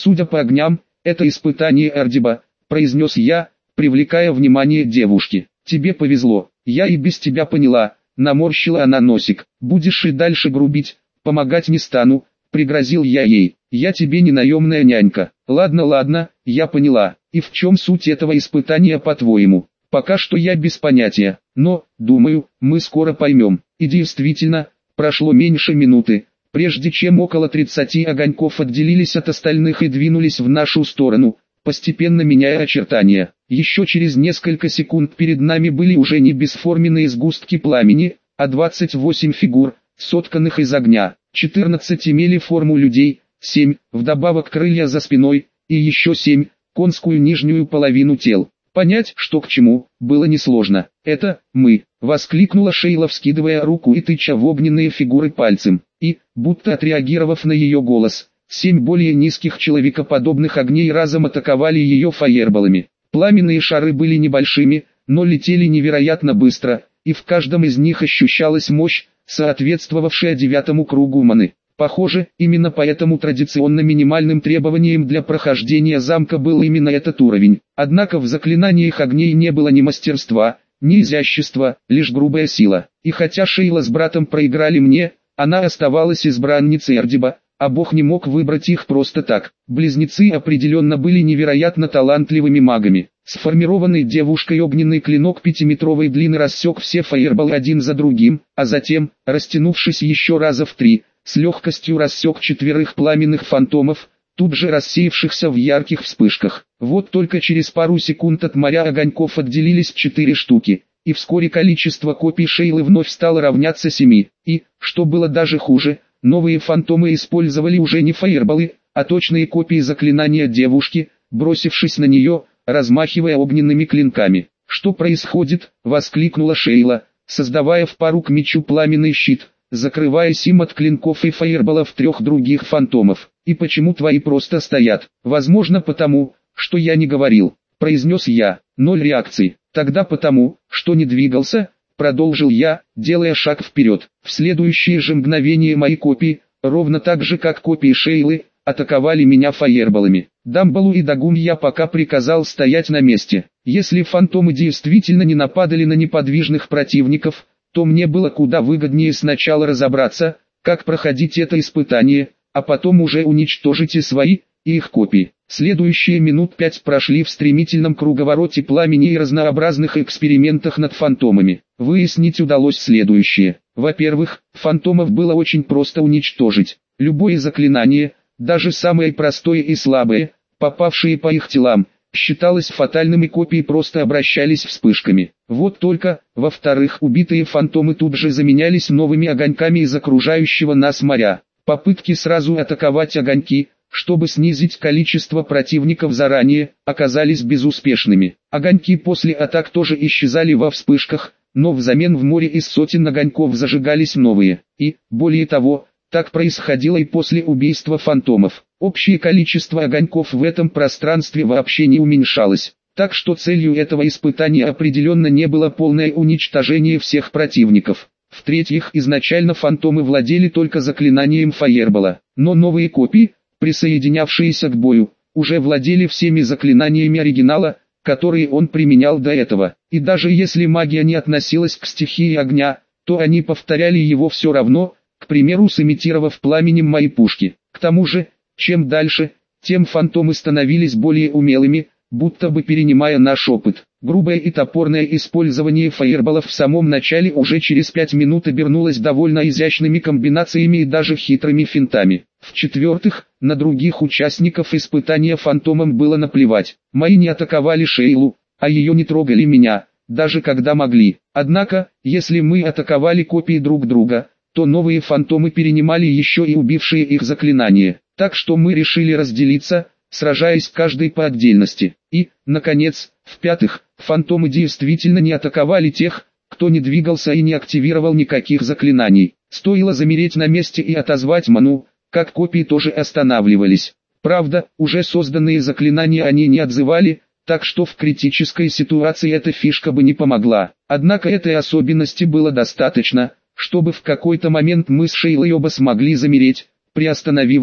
Судя по огням, это испытание Ардиба, произнес я, привлекая внимание девушки. Тебе повезло, я и без тебя поняла, наморщила она носик. Будешь и дальше грубить, помогать не стану, пригрозил я ей. Я тебе не наемная нянька. Ладно, ладно, я поняла. И в чем суть этого испытания, по-твоему? Пока что я без понятия, но, думаю, мы скоро поймем. И действительно, прошло меньше минуты, прежде чем около 30 огоньков отделились от остальных и двинулись в нашу сторону, постепенно меняя очертания. Еще через несколько секунд перед нами были уже не бесформенные сгустки пламени, а 28 фигур, сотканных из огня. 14 имели форму людей, 7, вдобавок крылья за спиной, и еще 7, конскую нижнюю половину тел. Понять, что к чему, было несложно. «Это мы!» — воскликнула Шейла, вскидывая руку и тыча в огненные фигуры пальцем. И, будто отреагировав на ее голос, 7 более низких человекоподобных огней разом атаковали ее фаерболами. Пламенные шары были небольшими, но летели невероятно быстро, и в каждом из них ощущалась мощь, соответствовавшая 9-му кругу маны. Похоже, именно поэтому традиционно минимальным требованием для прохождения замка был именно этот уровень. Однако в заклинаниях огней не было ни мастерства, ни изящества, лишь грубая сила. И хотя Шейла с братом проиграли мне, она оставалась избранницей Ардиба, а бог не мог выбрать их просто так. Близнецы определенно были невероятно талантливыми магами. Сформированный девушкой огненный клинок 5-метровой длины рассек все фаерболы один за другим, а затем, растянувшись еще раза в 3, с легкостью рассек 4 пламенных фантомов, тут же рассеявшихся в ярких вспышках. Вот только через пару секунд от моря огоньков отделились 4 штуки, и вскоре количество копий Шейлы вновь стало равняться 7. И, что было даже хуже, новые фантомы использовали уже не фаерболы, а точные копии заклинания девушки, бросившись на нее, размахивая огненными клинками. «Что происходит?» — воскликнула Шейла, создавая в пару к мечу пламенный щит, закрываясь им от клинков и фаерболов 3 других фантомов. «И почему твои просто стоят?» «Возможно потому, что я не говорил», — произнес я. 0 реакций. «Тогда потому, что не двигался», — продолжил я, делая шаг вперед. В следующее же мгновение мои копии, ровно так же как копии Шейлы, атаковали меня фаерболами. Дамблу и Дагум я пока приказал стоять на месте. Если фантомы действительно не нападали на неподвижных противников, то мне было куда выгоднее сначала разобраться, как проходить это испытание, а потом уже уничтожить и свои, и их копии. Следующие минут 5 прошли в стремительном круговороте пламени и разнообразных экспериментах над фантомами. Выяснить удалось следующее. Во-первых, фантомов было очень просто уничтожить. Любое заклинание, даже самое простое и слабое, попавшие по их телам, считалось фатальным, и копии просто обращались вспышками. Вот только, во-вторых, убитые фантомы тут же заменялись новыми огоньками из окружающего нас моря. Попытки сразу атаковать огоньки, чтобы снизить количество противников заранее, оказались безуспешными. Огоньки после атак тоже исчезали во вспышках, но взамен в море из сотен огоньков зажигались новые. И, более того, так происходило и после убийства фантомов. Общее количество огоньков в этом пространстве вообще не уменьшалось. Так что целью этого испытания определенно не было полное уничтожение всех противников. В-третьих, изначально фантомы владели только заклинанием фаербола, но новые копии, присоединявшиеся к бою, уже владели всеми заклинаниями оригинала, которые он применял до этого. И даже если магия не относилась к стихии огня, то они повторяли его все равно, к примеру, сымитировав пламенем мои пушки. К тому же, чем дальше, тем фантомы становились более умелыми, будто бы перенимая наш опыт. Грубое и топорное использование фаерболов в самом начале уже через 5 минут обернулось довольно изящными комбинациями и даже хитрыми финтами. В-четвертых, на других участников испытания фантомам было наплевать. Мои не атаковали Шейлу, а ее не трогали меня, даже когда могли. Однако, если мы атаковали копии друг друга, то новые фантомы перенимали еще и убившие их заклинания. Так что мы решили разделиться, сражаясь каждый по отдельности. И, наконец, в-пятых, фантомы действительно не атаковали тех, кто не двигался и не активировал никаких заклинаний. Стоило замереть на месте и отозвать ману, как копии тоже останавливались. Правда, уже созданные заклинания они не отзывали, так что в критической ситуации эта фишка бы не помогла. Однако этой особенности было достаточно, чтобы в какой-то момент мы с Шейлой оба смогли замереть, приостановив бой.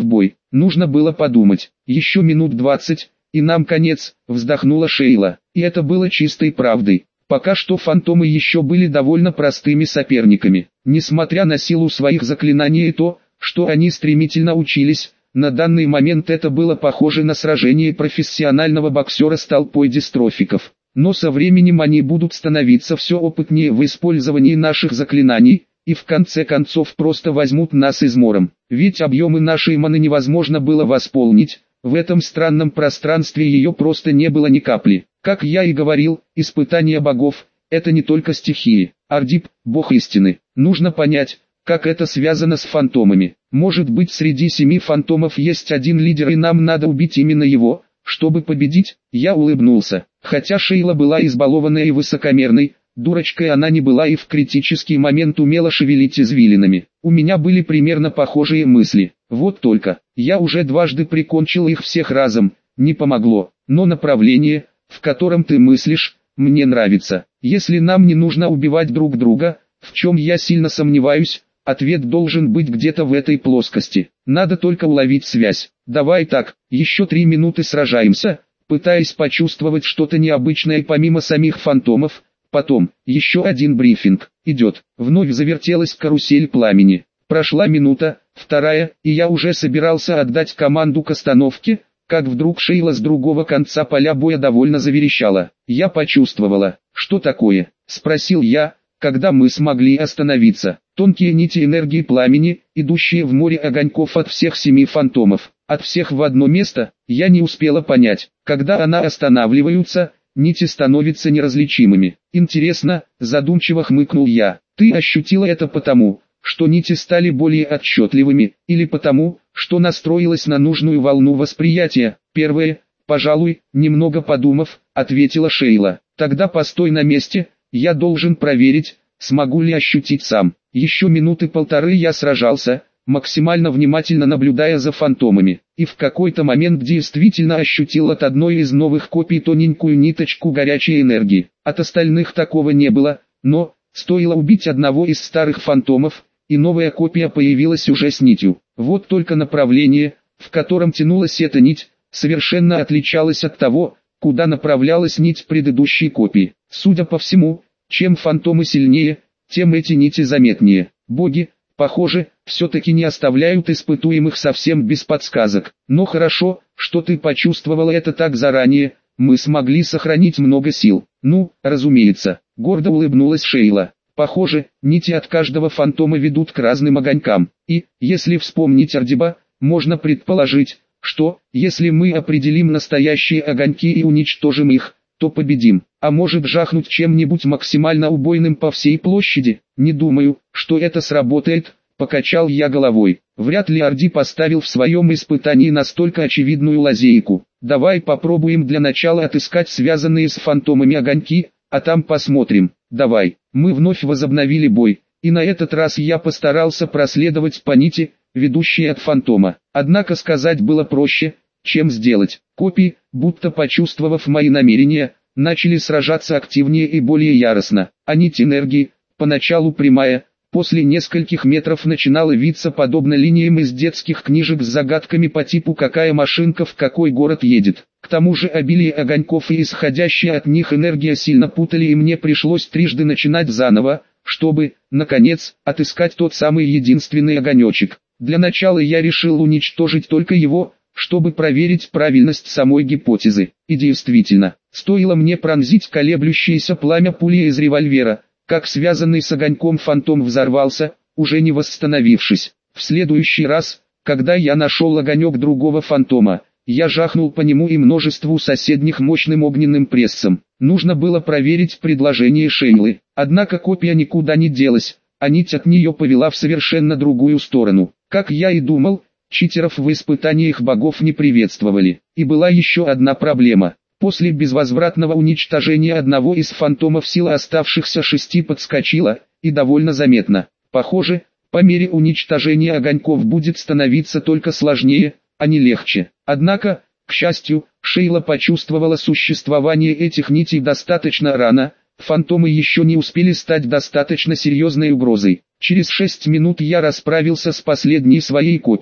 нужно было подумать. Еще минут 20, и нам конец, вздохнула Шейла. И это было чистой правдой. Пока что фантомы еще были довольно простыми соперниками. Несмотря на силу своих заклинаний и то, что они стремительно учились, на данный момент это было похоже на сражение профессионального боксера с толпой дистрофиков. Но со временем они будут становиться все опытнее в использовании наших заклинаний, и в конце концов просто возьмут нас измором. Ведь объемы нашей маны невозможно было восполнить, в этом странном пространстве ее просто не было ни капли. Как я и говорил, испытание богов – это не только стихии. Ардиб – бог истины. Нужно понять, как это связано с фантомами. Может быть, среди 7 фантомов есть один лидер, и нам надо убить именно его, чтобы победить? Я улыбнулся. Хотя Шейла была избалованной и высокомерной, дурочкой она не была и в критический момент умела шевелить извилинами. У меня были примерно похожие мысли. Вот только, я уже дважды прикончил их всех разом, не помогло. Но направление, в котором ты мыслишь, мне нравится. Если нам не нужно убивать друг друга, в чем я сильно сомневаюсь, ответ должен быть где-то в этой плоскости. Надо только уловить связь. Давай так, еще 3 минуты сражаемся, пытаясь почувствовать что-то необычное помимо самих фантомов. Потом, еще один брифинг. Идет. Вновь завертелась карусель пламени. Прошла минута, вторая, и я уже собирался отдать команду к остановке, как вдруг Шейла с другого конца поля боя довольно заверещала. Я почувствовала. Что такое? Спросил я, когда мы смогли остановиться. Тонкие нити энергии пламени, идущие в море огоньков от всех 7 фантомов. От всех в одно место, я не успела понять. Когда она останавливаются, нити становятся неразличимыми. Интересно, задумчиво хмыкнул я. Ты ощутила это потому, что нити стали более отчетливыми, или потому, что настроилась на нужную волну восприятия? Первое, пожалуй, немного подумав, ответила Шейла. Тогда постой на месте, я должен проверить, смогу ли ощутить сам. Еще минуты полторы я сражался, максимально внимательно наблюдая за фантомами, и в какой-то момент действительно ощутил от одной из новых копий тоненькую ниточку горячей энергии. От остальных такого не было, но, стоило убить одного из старых фантомов, и новая копия появилась уже с нитью. Вот только направление, в котором тянулась эта нить, совершенно отличалось от того, куда направлялась нить предыдущей копии. Судя по всему, чем фантомы сильнее, тем эти нити заметнее. Боги, похоже, все-таки не оставляют испытуемых совсем без подсказок. Но хорошо, что ты почувствовала это так заранее, мы смогли сохранить много сил. Ну, разумеется, гордо улыбнулась Шейла. Похоже, нити от каждого фантома ведут к разным огонькам. И, если вспомнить Ардиба, можно предположить, что, если мы определим настоящие огоньки и уничтожим их, то победим. А может жахнуть чем-нибудь максимально убойным по всей площади? Не думаю, что это сработает, покачал я головой. Вряд ли Арди поставил в своем испытании настолько очевидную лазейку. Давай попробуем для начала отыскать связанные с фантомами огоньки, а там посмотрим. Давай. Мы вновь возобновили бой, и на этот раз я постарался проследовать по нити, ведущей от фантома. Однако сказать было проще, чем сделать. Копии, будто почувствовав мои намерения, начали сражаться активнее и более яростно. А нить энергии, поначалу прямая, после нескольких метров начинала виться подобно линиям из детских книжек с загадками по типу «какая машинка в какой город едет». К тому же обилие огоньков и исходящая от них энергия сильно путали, и мне пришлось трижды начинать заново, чтобы, наконец, отыскать тот самый единственный огонечек. Для начала я решил уничтожить только его, чтобы проверить правильность самой гипотезы. И действительно, стоило мне пронзить колеблющееся пламя пули из револьвера, как связанный с огоньком фантом взорвался, уже не восстановившись. В следующий раз, когда я нашел огонек другого фантома, я жахнул по нему и множеству соседних мощным огненным прессом. Нужно было проверить предложение Шейлы. Однако копия никуда не делась, а нить от нее повела в совершенно другую сторону. Как я и думал, читеров в испытаниях богов не приветствовали. И была еще одна проблема. После безвозвратного уничтожения одного из фантомов сила оставшихся 6 подскочила, и довольно заметно. Похоже, по мере уничтожения огоньков будет становиться только сложнее, а не легче. Однако, к счастью, Шейла почувствовала существование этих нитей достаточно рано, фантомы еще не успели стать достаточно серьезной угрозой. Через 6 минут я расправился с последней своей копией,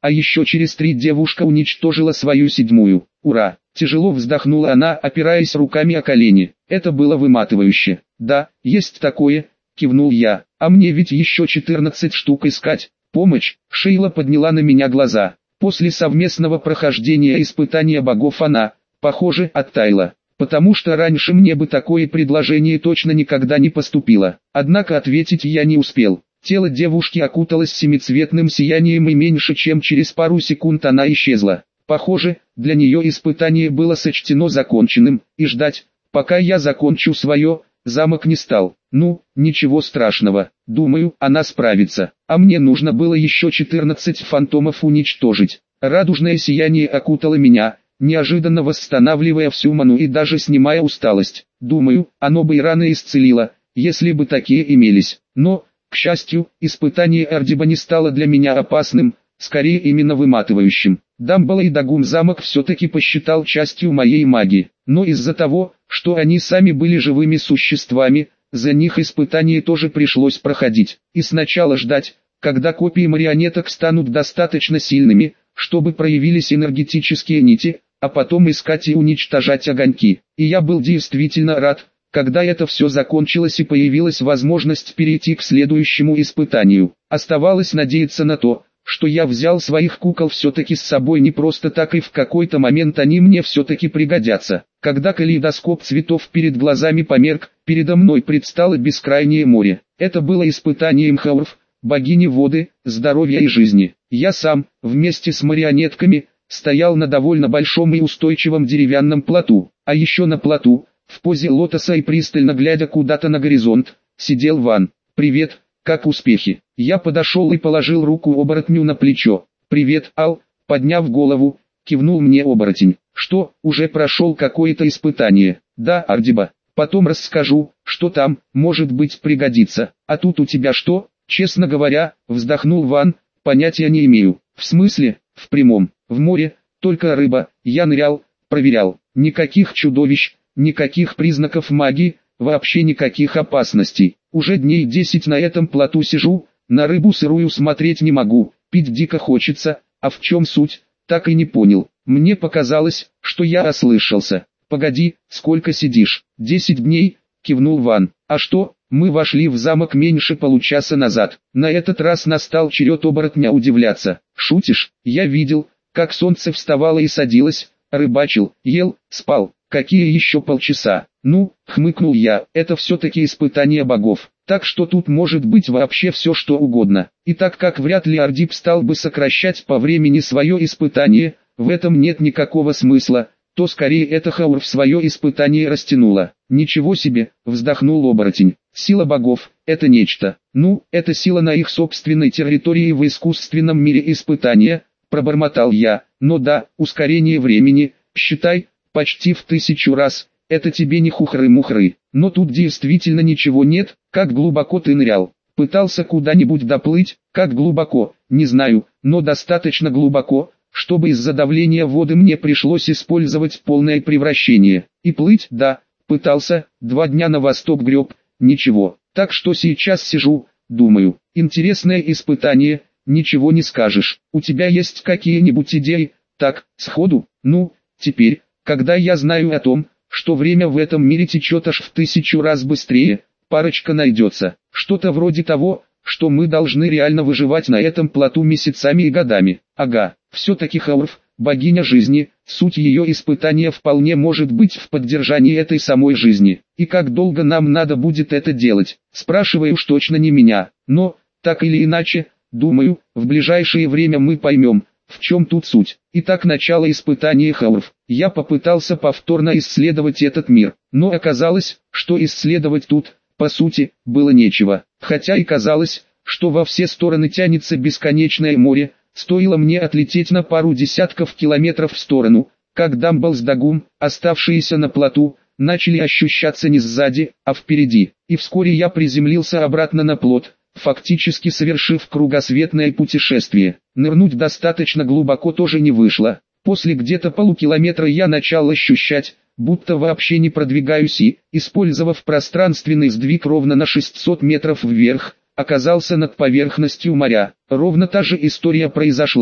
а еще через 3 девушка уничтожила свою 7-ю. Ура! Тяжело вздохнула она, опираясь руками о колени. Это было выматывающе. Да, есть такое, кивнул я. А мне ведь еще 14 штук искать. Помощь. Шейла подняла на меня глаза. После совместного прохождения испытания богов она, похоже, оттаяла. Потому что раньше мне бы такое предложение точно никогда не поступило. Однако ответить я не успел. Тело девушки окуталось семицветным сиянием и меньше чем через пару секунд она исчезла. Похоже, для нее испытание было сочтено законченным, и ждать, пока я закончу свое, замок не стал. Ну, ничего страшного, думаю, она справится. А мне нужно было еще 14 фантомов уничтожить. Радужное сияние окутало меня, неожиданно восстанавливая всю ману и даже снимая усталость. Думаю, оно бы и рано исцелило, если бы такие имелись. Но, к счастью, испытание Ардиба не стало для меня опасным, скорее именно выматывающим. Дамбала и Дагум замок все-таки посчитал частью моей магии, но из-за того, что они сами были живыми существами, за них испытание тоже пришлось проходить. И сначала ждать, когда копии марионеток станут достаточно сильными, чтобы проявились энергетические нити, а потом искать и уничтожать огоньки. И я был действительно рад, когда это все закончилось и появилась возможность перейти к следующему испытанию. Оставалось надеяться на то, что я взял своих кукол все-таки с собой не просто так, и в какой-то момент они мне все-таки пригодятся. Когда калейдоскоп цветов перед глазами померк, передо мной предстало бескрайнее море. Это было испытанием Хаурф, богини воды, здоровья и жизни. Я сам, вместе с марионетками, стоял на довольно большом и устойчивом деревянном плоту. А еще на плоту, в позе лотоса и пристально глядя куда-то на горизонт, сидел Ван. «Привет, как успехи?» Я подошел и положил руку оборотню на плечо. «Привет, Ал», подняв голову, кивнул мне оборотень. «Что, уже прошел какое-то испытание?» «Да, Ардиба. Потом расскажу, что там, может быть, пригодится. А тут у тебя что?» «Честно говоря», вздохнул Ван, «понятия не имею». «В смысле?» «В прямом. В море, только рыба. Я нырял, проверял. Никаких чудовищ, никаких признаков магии, вообще никаких опасностей. Уже дней 10 на этом плоту сижу, на рыбу сырую смотреть не могу, пить дико хочется, а в чем суть, так и не понял. Мне показалось, что я ослышался. Погоди, сколько сидишь?» 10 дней, кивнул Ван. «А что, мы вошли в замок меньше получаса назад». На этот раз настал черед оборотня удивляться. «Шутишь? Я видел, как солнце вставало и садилось, рыбачил, ел, спал. Какие еще полчаса?» «Ну», хмыкнул я, «это все-таки испытание богов, так что тут может быть вообще все что угодно. И так как вряд ли Ардиб стал бы сокращать по времени свое испытание, в этом нет никакого смысла, то скорее это Хаурф свое испытание растянуло». «Ничего себе», вздохнул оборотень, «сила богов, это нечто». «Ну, это сила на их собственной территории в искусственном мире испытания», пробормотал я, «но да, ускорение времени, считай, почти в 1000 раз, это тебе не хухры-мухры. Но тут действительно ничего нет». «Как глубоко ты нырял? Пытался куда-нибудь доплыть?» «Как глубоко, не знаю, но достаточно глубоко, чтобы из-за давления воды мне пришлось использовать полное превращение. И плыть, да, пытался, 2 дня на восток греб, ничего. Так что сейчас сижу, думаю, интересное испытание, ничего не скажешь. У тебя есть какие-нибудь идеи?» «Так, сходу, ну, теперь, когда я знаю о том, что время в этом мире течет аж в 1000 раз быстрее, парочка найдется. Что-то вроде того, что мы должны реально выживать на этом плоту месяцами и годами». «Ага, все-таки Хаурф, богиня жизни, суть ее испытания вполне может быть в поддержании этой самой жизни. И как долго нам надо будет это делать?» «Спрашиваю уж точно не меня, но, так или иначе, думаю, в ближайшее время мы поймем, в чем тут суть». Итак, начало испытания Хаурф. Я попытался повторно исследовать этот мир, но оказалось, что исследовать тут, по сути, было нечего. Хотя и казалось, что во все стороны тянется бесконечное море, стоило мне отлететь на пару десятков километров в сторону, как Дамбал с Дагум, оставшиеся на плоту, начали ощущаться не сзади, а впереди. И вскоре я приземлился обратно на плот, фактически совершив кругосветное путешествие. Нырнуть достаточно глубоко тоже не вышло. После где-то полукилометра я начал ощущать, будто вообще не продвигаюсь и, использовав пространственный сдвиг ровно на 600 метров вверх, оказался над поверхностью моря. Ровно та же история произошла,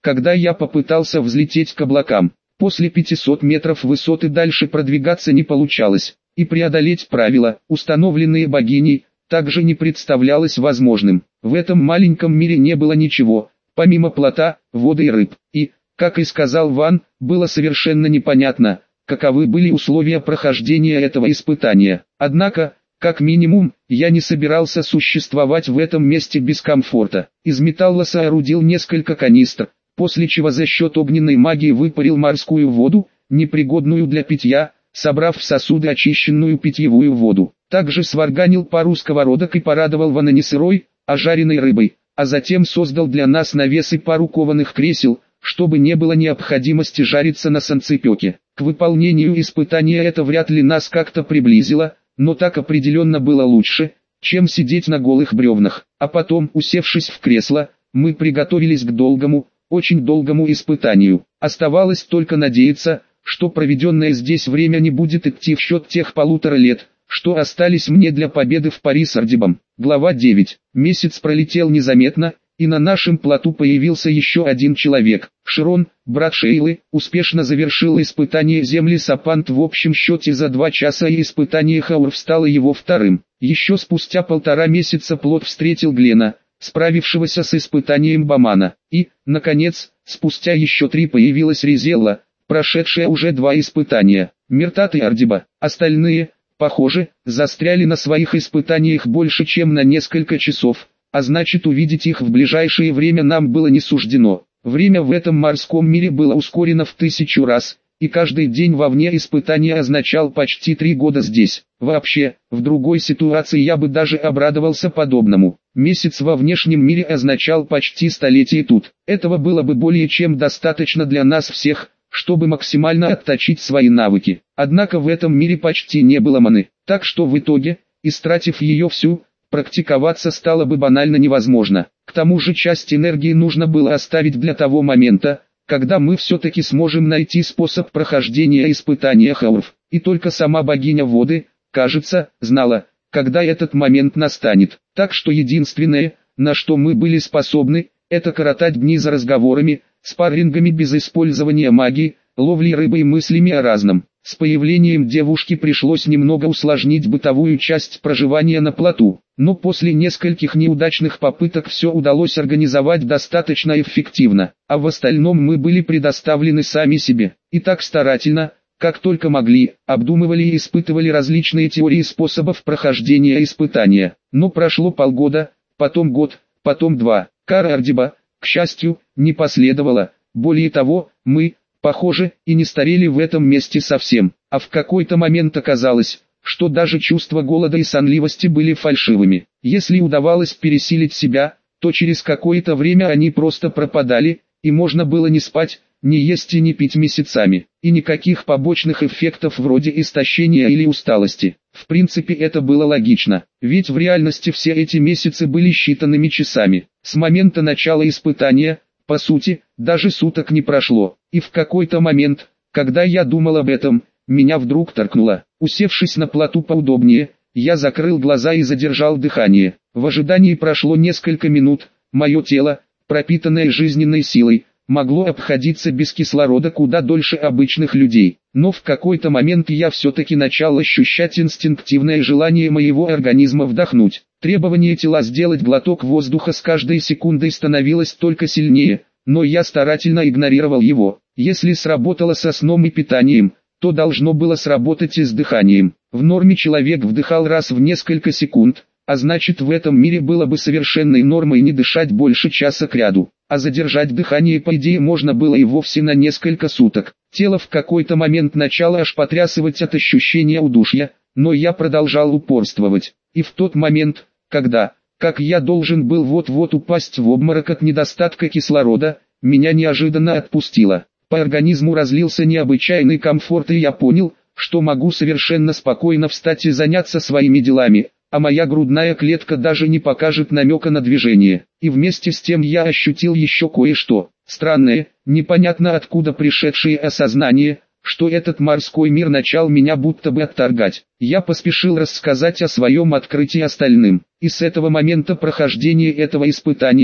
когда я попытался взлететь к облакам. После 500 метров высоты дальше продвигаться не получалось, и преодолеть правила, установленные богиней, также не представлялось возможным. В этом маленьком мире не было ничего, помимо плота, воды и рыб, и, как и сказал Ван, было совершенно непонятно, каковы были условия прохождения этого испытания. Однако, как минимум, я не собирался существовать в этом месте без комфорта. Из металла соорудил несколько канистр, после чего за счет огненной магии выпарил морскую воду, непригодную для питья, собрав в сосуды очищенную питьевую воду. Также сварганил пару сковородок и порадовал Вана не сырой, а жареной рыбой, а затем создал для нас навес и пару кованых кресел, чтобы не было необходимости жариться на санцепёке. К выполнению испытания это вряд ли нас как-то приблизило, но так определенно было лучше, чем сидеть на голых бревнах. А потом, усевшись в кресло, мы приготовились к долгому, очень долгому испытанию. Оставалось только надеяться, что проведенное здесь время не будет идти в счет тех 1,5 лет, что остались мне для победы в Пари с Ардибом. Глава 9. Месяц пролетел незаметно, и на нашем плоту появился еще один человек. Широн, брат Шейлы, успешно завершил испытание земли Сапант в общем счете за 2 часа, и испытание Хаурв стало его вторым. Еще спустя 1,5 месяца плот встретил Глена, справившегося с испытанием Бамана. И, наконец, спустя еще 3 появилась Ризелла, прошедшая уже 2 испытания. Миртат и Ардиба. Остальные, похоже, застряли на своих испытаниях больше чем на несколько часов, а значит увидеть их в ближайшее время нам было не суждено. Время в этом морском мире было ускорено в 1000 раз, и каждый день вовне испытания означал почти 3 года здесь. Вообще, в другой ситуации я бы даже обрадовался подобному. Месяц во внешнем мире означал почти столетие тут. Этого было бы более чем достаточно для нас всех, чтобы максимально отточить свои навыки. Однако в этом мире почти не было маны, так что в итоге, истратив ее всю, практиковаться стало бы банально невозможно. К тому же часть энергии нужно было оставить для того момента, когда мы все-таки сможем найти способ прохождения испытания Хаурв. И только сама богиня воды, кажется, знала, когда этот момент настанет. Так что единственное, на что мы были способны, это коротать дни за разговорами, спаррингами без использования магии, ловлей рыбы и мыслями о разном. С появлением девушки пришлось немного усложнить бытовую часть проживания на плоту, но после нескольких неудачных попыток все удалось организовать достаточно эффективно, а в остальном мы были предоставлены сами себе. И так старательно, как только могли, обдумывали и испытывали различные теории способов прохождения испытания. Но прошло полгода, потом год, потом 2. Кара Ардиба, к счастью, не последовало. Более того, мы, похоже, и не старели в этом месте совсем, а в какой-то момент оказалось, что даже чувства голода и сонливости были фальшивыми. Если удавалось пересилить себя, то через какое-то время они просто пропадали, и можно было не спать, не есть и не пить месяцами, и никаких побочных эффектов вроде истощения или усталости. В принципе это было логично, ведь в реальности все эти месяцы были считанными часами. С момента начала испытания, по сути, даже суток не прошло, и в какой-то момент, когда я думал об этом, меня вдруг торкнуло. Усевшись на плоту поудобнее, я закрыл глаза и задержал дыхание. В ожидании прошло несколько минут, мое тело, пропитанное жизненной силой, могло обходиться без кислорода куда дольше обычных людей. Но в какой-то момент я все-таки начал ощущать инстинктивное желание моего организма вдохнуть. Требование тела сделать глоток воздуха с каждой секундой становилось только сильнее, но я старательно игнорировал его. Если сработало со сном и питанием, то должно было сработать и с дыханием. В норме человек вдыхал раз в несколько секунд, а значит в этом мире было бы совершенной нормой не дышать больше часа кряду. А задержать дыхание по идее можно было и вовсе на несколько суток. Тело в какой-то момент начало аж потрясывать от ощущения удушья, но я продолжал упорствовать. И в тот момент, когда, как я должен был вот-вот упасть в обморок от недостатка кислорода, меня неожиданно отпустило. По организму разлился необычайный комфорт, и я понял, что могу совершенно спокойно встать и заняться своими делами, а моя грудная клетка даже не покажет намека на движение. И вместе с тем я ощутил еще кое-что странное, непонятно откуда пришедшее осознание, что этот морской мир начал меня будто бы отторгать. Я поспешил рассказать о своем открытии остальным, и с этого момента прохождения этого испытания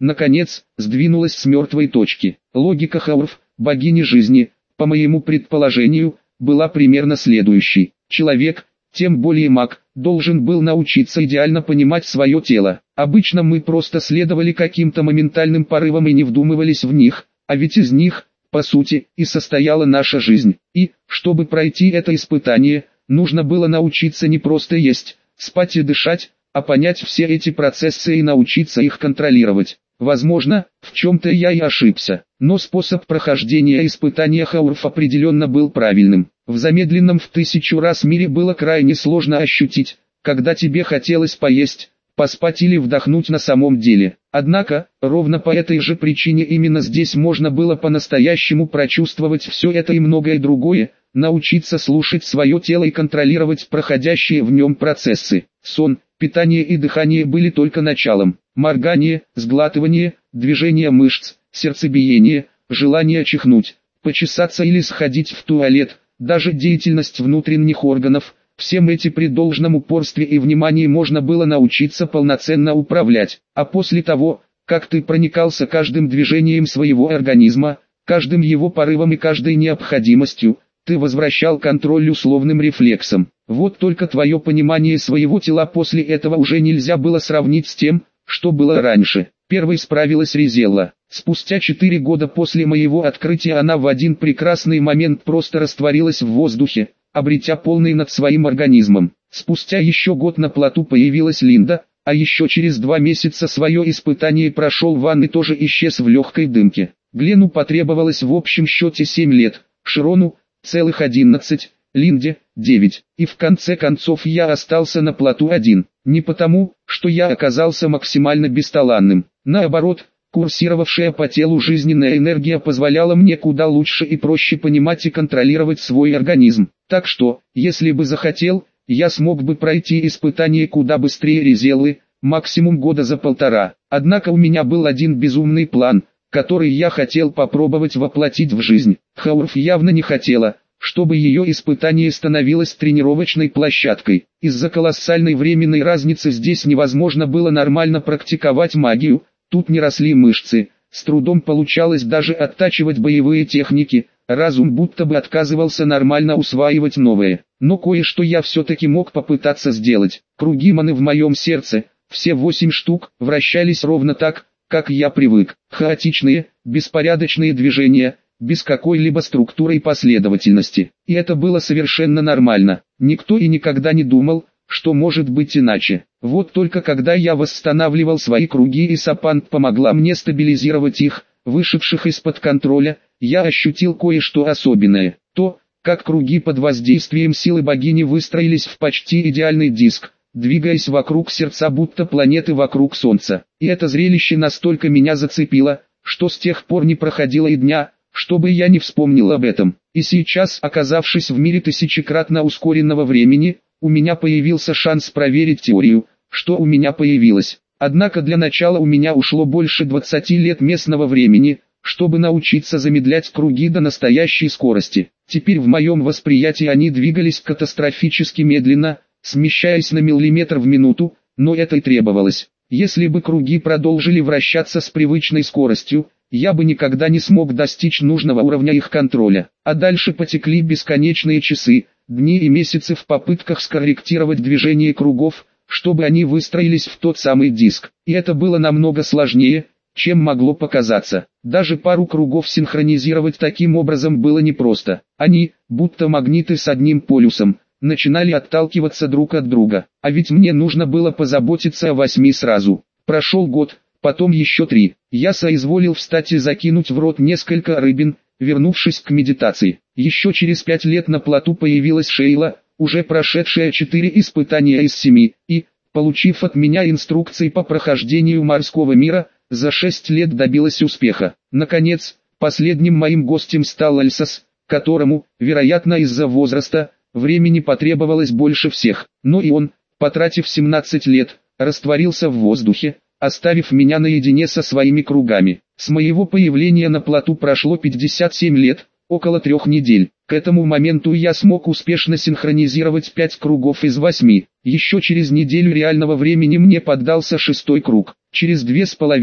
наконец, сдвинулась с мертвой точки. Логика Хаурф, богини жизни, по моему предположению, была примерно следующей. Человек, тем более маг, должен был научиться идеально понимать свое тело. Обычно мы просто следовали каким-то моментальным порывам и не вдумывались в них, а ведь из них, по сути, и состояла наша жизнь. И, чтобы пройти это испытание, нужно было научиться не просто есть, спать и дышать, а понять все эти процессы и научиться их контролировать. Возможно, в чем-то я и ошибся, но способ прохождения испытания Хаурф определенно был правильным. В замедленном в 1000 раз мире было крайне сложно ощутить, когда тебе хотелось поесть, поспать или вдохнуть на самом деле. Однако, ровно по этой же причине именно здесь можно было по-настоящему прочувствовать все это и многое другое, научиться слушать свое тело и контролировать проходящие в нем процессы. Сон, питание и дыхание были только началом. Моргание, сглатывание, движение мышц, сердцебиение, желание чихнуть, почесаться или сходить в туалет, даже деятельность внутренних органов, всем эти при должном упорстве и внимании можно было научиться полноценно управлять. А после того, как ты проникался каждым движением своего организма, каждым его порывом и каждой необходимостью, ты возвращал контроль условным рефлексом. Вот только твое понимание своего тела после этого уже нельзя было сравнить с тем, что было раньше. Первой справилась Ризелла. Спустя 4 года после моего открытия она в один прекрасный момент просто растворилась в воздухе, обретя полный над своим организмом. Спустя еще год на плоту появилась Линда, а еще через 2 месяца свое испытание прошел Ван и тоже исчез в легкой дымке. Глену потребовалось в общем счете 7 лет, Широну целых 11, Линде 9. И в конце концов я остался на плоту один. Не потому, что я оказался максимально бесталанным. Наоборот, курсировавшая по телу жизненная энергия позволяла мне куда лучше и проще понимать и контролировать свой организм. Так что, если бы захотел, я смог бы пройти испытание куда быстрее Ризеллы, максимум года за 1,5. Однако у меня был один безумный план, который я хотел попробовать воплотить в жизнь. Хаурф явно не хотела, чтобы ее испытание становилось тренировочной площадкой. Из-за колоссальной временной разницы здесь невозможно было нормально практиковать магию, тут не росли мышцы, с трудом получалось даже оттачивать боевые техники, разум будто бы отказывался нормально усваивать новые. Но кое-что я все-таки мог попытаться сделать. Круги маны в моем сердце, все 8 штук, вращались ровно так, как я привык. Хаотичные, беспорядочные движения, без какой-либо структуры и последовательности. И это было совершенно нормально. Никто и никогда не думал, что может быть иначе. Вот только когда я восстанавливал свои круги и Сапант помогла мне стабилизировать их, вышедших из-под контроля, я ощутил кое-что особенное. То, как круги под воздействием силы богини выстроились в почти идеальный диск, двигаясь вокруг сердца будто планеты вокруг Солнца. И это зрелище настолько меня зацепило, что с тех пор не проходило и дня, чтобы я не вспомнил об этом. И сейчас, оказавшись в мире тысячекратно ускоренного времени, у меня появился шанс проверить теорию, что у меня появилось. Однако для начала у меня ушло больше 20 лет местного времени, чтобы научиться замедлять круги до настоящей скорости. Теперь в моем восприятии они двигались катастрофически медленно, смещаясь на миллиметр в минуту, но это и требовалось. Если бы круги продолжили вращаться с привычной скоростью, я бы никогда не смог достичь нужного уровня их контроля. А дальше потекли бесконечные часы, дни и месяцы в попытках скорректировать движение кругов, чтобы они выстроились в тот самый диск. И это было намного сложнее, чем могло показаться. Даже пару кругов синхронизировать таким образом было непросто. Они, будто магниты с одним полюсом, начинали отталкиваться друг от друга. А ведь мне нужно было позаботиться о 8 сразу. Прошел год, потом еще 3. Я соизволил встать и закинуть в рот несколько рыбин, вернувшись к медитации. Еще через 5 лет на плоту появилась Шейла, уже прошедшая 4 испытания из 7, и, получив от меня инструкции по прохождению морского мира, за 6 лет добилась успеха. Наконец, последним моим гостем стал Альсас, которому, вероятно из-за возраста, времени потребовалось больше всех. Но и он, потратив 17 лет, растворился в воздухе, оставив меня наедине со своими кругами. С моего появления на плоту прошло 57 лет, около 3 недель. К этому моменту я смог успешно синхронизировать 5 кругов из 8. Еще через неделю реального времени мне поддался 6-й круг. Через 2,5,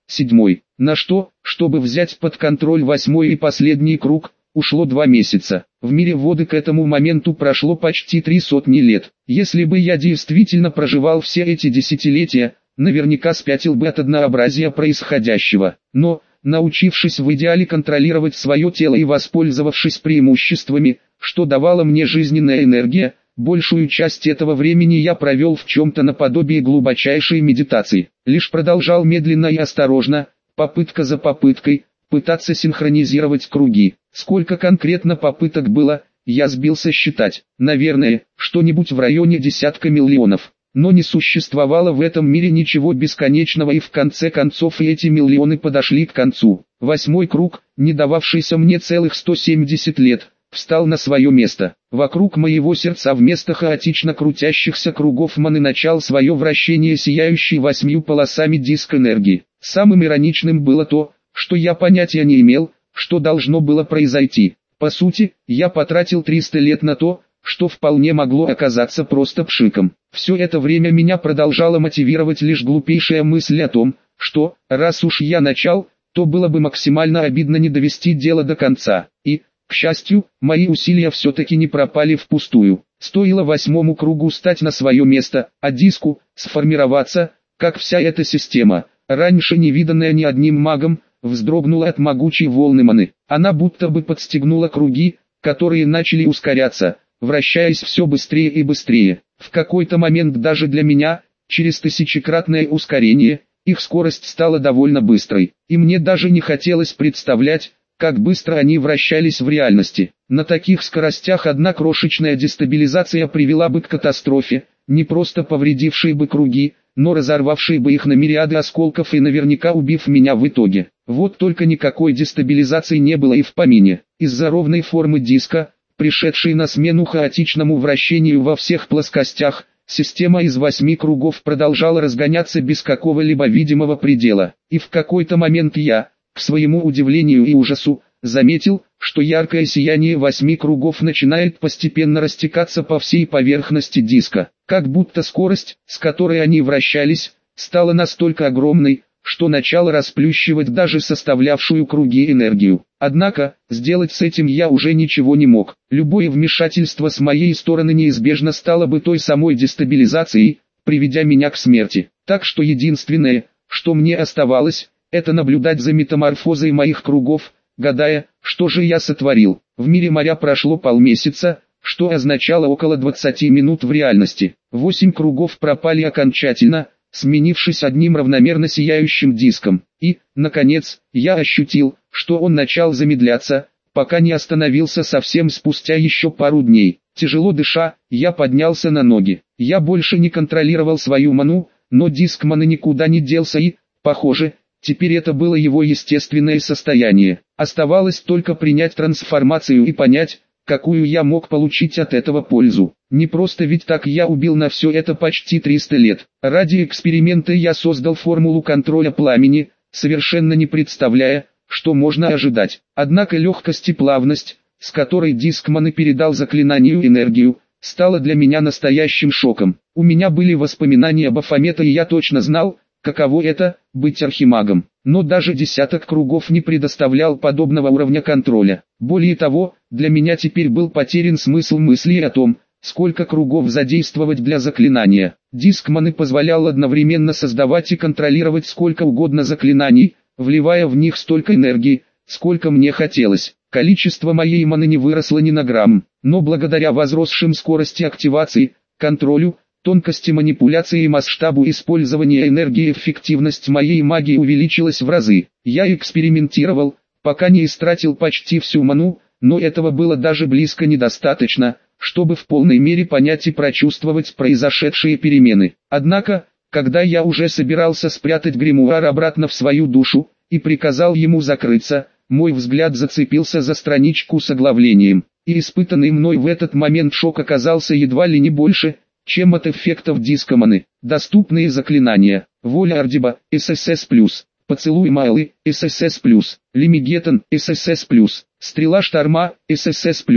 7. На что, чтобы взять под контроль 8 и последний круг, ушло 2 месяца. В мире воды к этому моменту прошло почти 300 лет. Если бы я действительно проживал все эти десятилетия, наверняка спятил бы от однообразия происходящего. Но, научившись в идеале контролировать свое тело и воспользовавшись преимуществами, что давала мне жизненная энергия, большую часть этого времени я провел в чем-то наподобие глубочайшей медитации. Лишь продолжал медленно и осторожно, попытка за попыткой, пытаться синхронизировать круги. Сколько конкретно попыток было, я сбился считать. Наверное, что-нибудь в районе десятка миллионов. Но не существовало в этом мире ничего бесконечного, и в конце концов и эти миллионы подошли к концу. 8 круг, не дававшийся мне целых 170 лет, встал на свое место. Вокруг моего сердца вместо хаотично крутящихся кругов маны начал свое вращение сияющий 8 полосами диск энергии. Самым ироничным было то, что я понятия не имел, что должно было произойти. По сути, я потратил 300 лет на то, что вполне могло оказаться просто пшиком. Все это время меня продолжала мотивировать лишь глупейшая мысль о том, что, раз уж я начал, то было бы максимально обидно не довести дело до конца. И, к счастью, мои усилия все-таки не пропали впустую. Стоило 8 кругу стать на свое место, а диску сформироваться, как вся эта система, раньше не виданная ни одним магом, вздрогнула от могучей волны маны. Она будто бы подстегнула круги, которые начали ускоряться, вращаясь все быстрее и быстрее. В какой-то момент даже для меня, через тысячекратное ускорение, их скорость стала довольно быстрой, и мне даже не хотелось представлять, как быстро они вращались в реальности. На таких скоростях одна крошечная дестабилизация привела бы к катастрофе, не просто повредившей бы круги, но разорвавшей бы их на мириады осколков и наверняка убив меня в итоге. Вот только никакой дестабилизации не было и в помине. Из-за ровной формы диска, пришедшей на смену хаотичному вращению во всех плоскостях, система из 8 кругов продолжала разгоняться без какого-либо видимого предела. И в какой-то момент я, к своему удивлению и ужасу, заметил, что яркое сияние 8 кругов начинает постепенно растекаться по всей поверхности диска. Как будто скорость, с которой они вращались, стала настолько огромной, что начало расплющивать даже составлявшую круги энергию. Однако, сделать с этим я уже ничего не мог. Любое вмешательство с моей стороны неизбежно стало бы той самой дестабилизацией, приведя меня к смерти. Так что единственное, что мне оставалось, это наблюдать за метаморфозой моих кругов, гадая, что же я сотворил. В мире моря прошло полмесяца, что означало около 20 минут в реальности. 8 кругов пропали окончательно, сменившись одним равномерно сияющим диском. И, наконец, я ощутил, что он начал замедляться, пока не остановился совсем спустя еще пару дней. Тяжело дыша, я поднялся на ноги. Я больше не контролировал свою ману, но диск маны никуда не делся и, похоже, теперь это было его естественное состояние. Оставалось только принять трансформацию и понять, какую я мог получить от этого пользу. Не просто ведь так я убил на все это почти 300 лет. Ради эксперимента я создал формулу контроля пламени, совершенно не представляя, что можно ожидать. Однако легкость и плавность, с которой диск маны передал заклинанию энергию, стала для меня настоящим шоком. У меня были воспоминания Бафомета, и я точно знал, каково это – быть архимагом. Но даже десяток кругов не предоставлял подобного уровня контроля. Более того, для меня теперь был потерян смысл мыслей о том, сколько кругов задействовать для заклинания. Диск маны позволял одновременно создавать и контролировать сколько угодно заклинаний, вливая в них столько энергии, сколько мне хотелось. Количество моей маны не выросло ни на грамм, но благодаря возросшим скорости активации, контролю, тонкости манипуляции и масштабу использования энергии эффективность моей магии увеличилась в разы. Я экспериментировал, пока не истратил почти всю ману, но этого было даже близко недостаточно, чтобы в полной мере понять и прочувствовать произошедшие перемены. Однако, когда я уже собирался спрятать гримуар обратно в свою душу, и приказал ему закрыться, мой взгляд зацепился за страничку с оглавлением, и испытанный мной в этот момент шок оказался едва ли не больше, чем от эффектов диска маны. Доступные заклинания: Воля Ардиба, ССС+, Поцелуй Майлы, ССС+, Лимигетон, ССС+, Стрела Шторма, ССС+,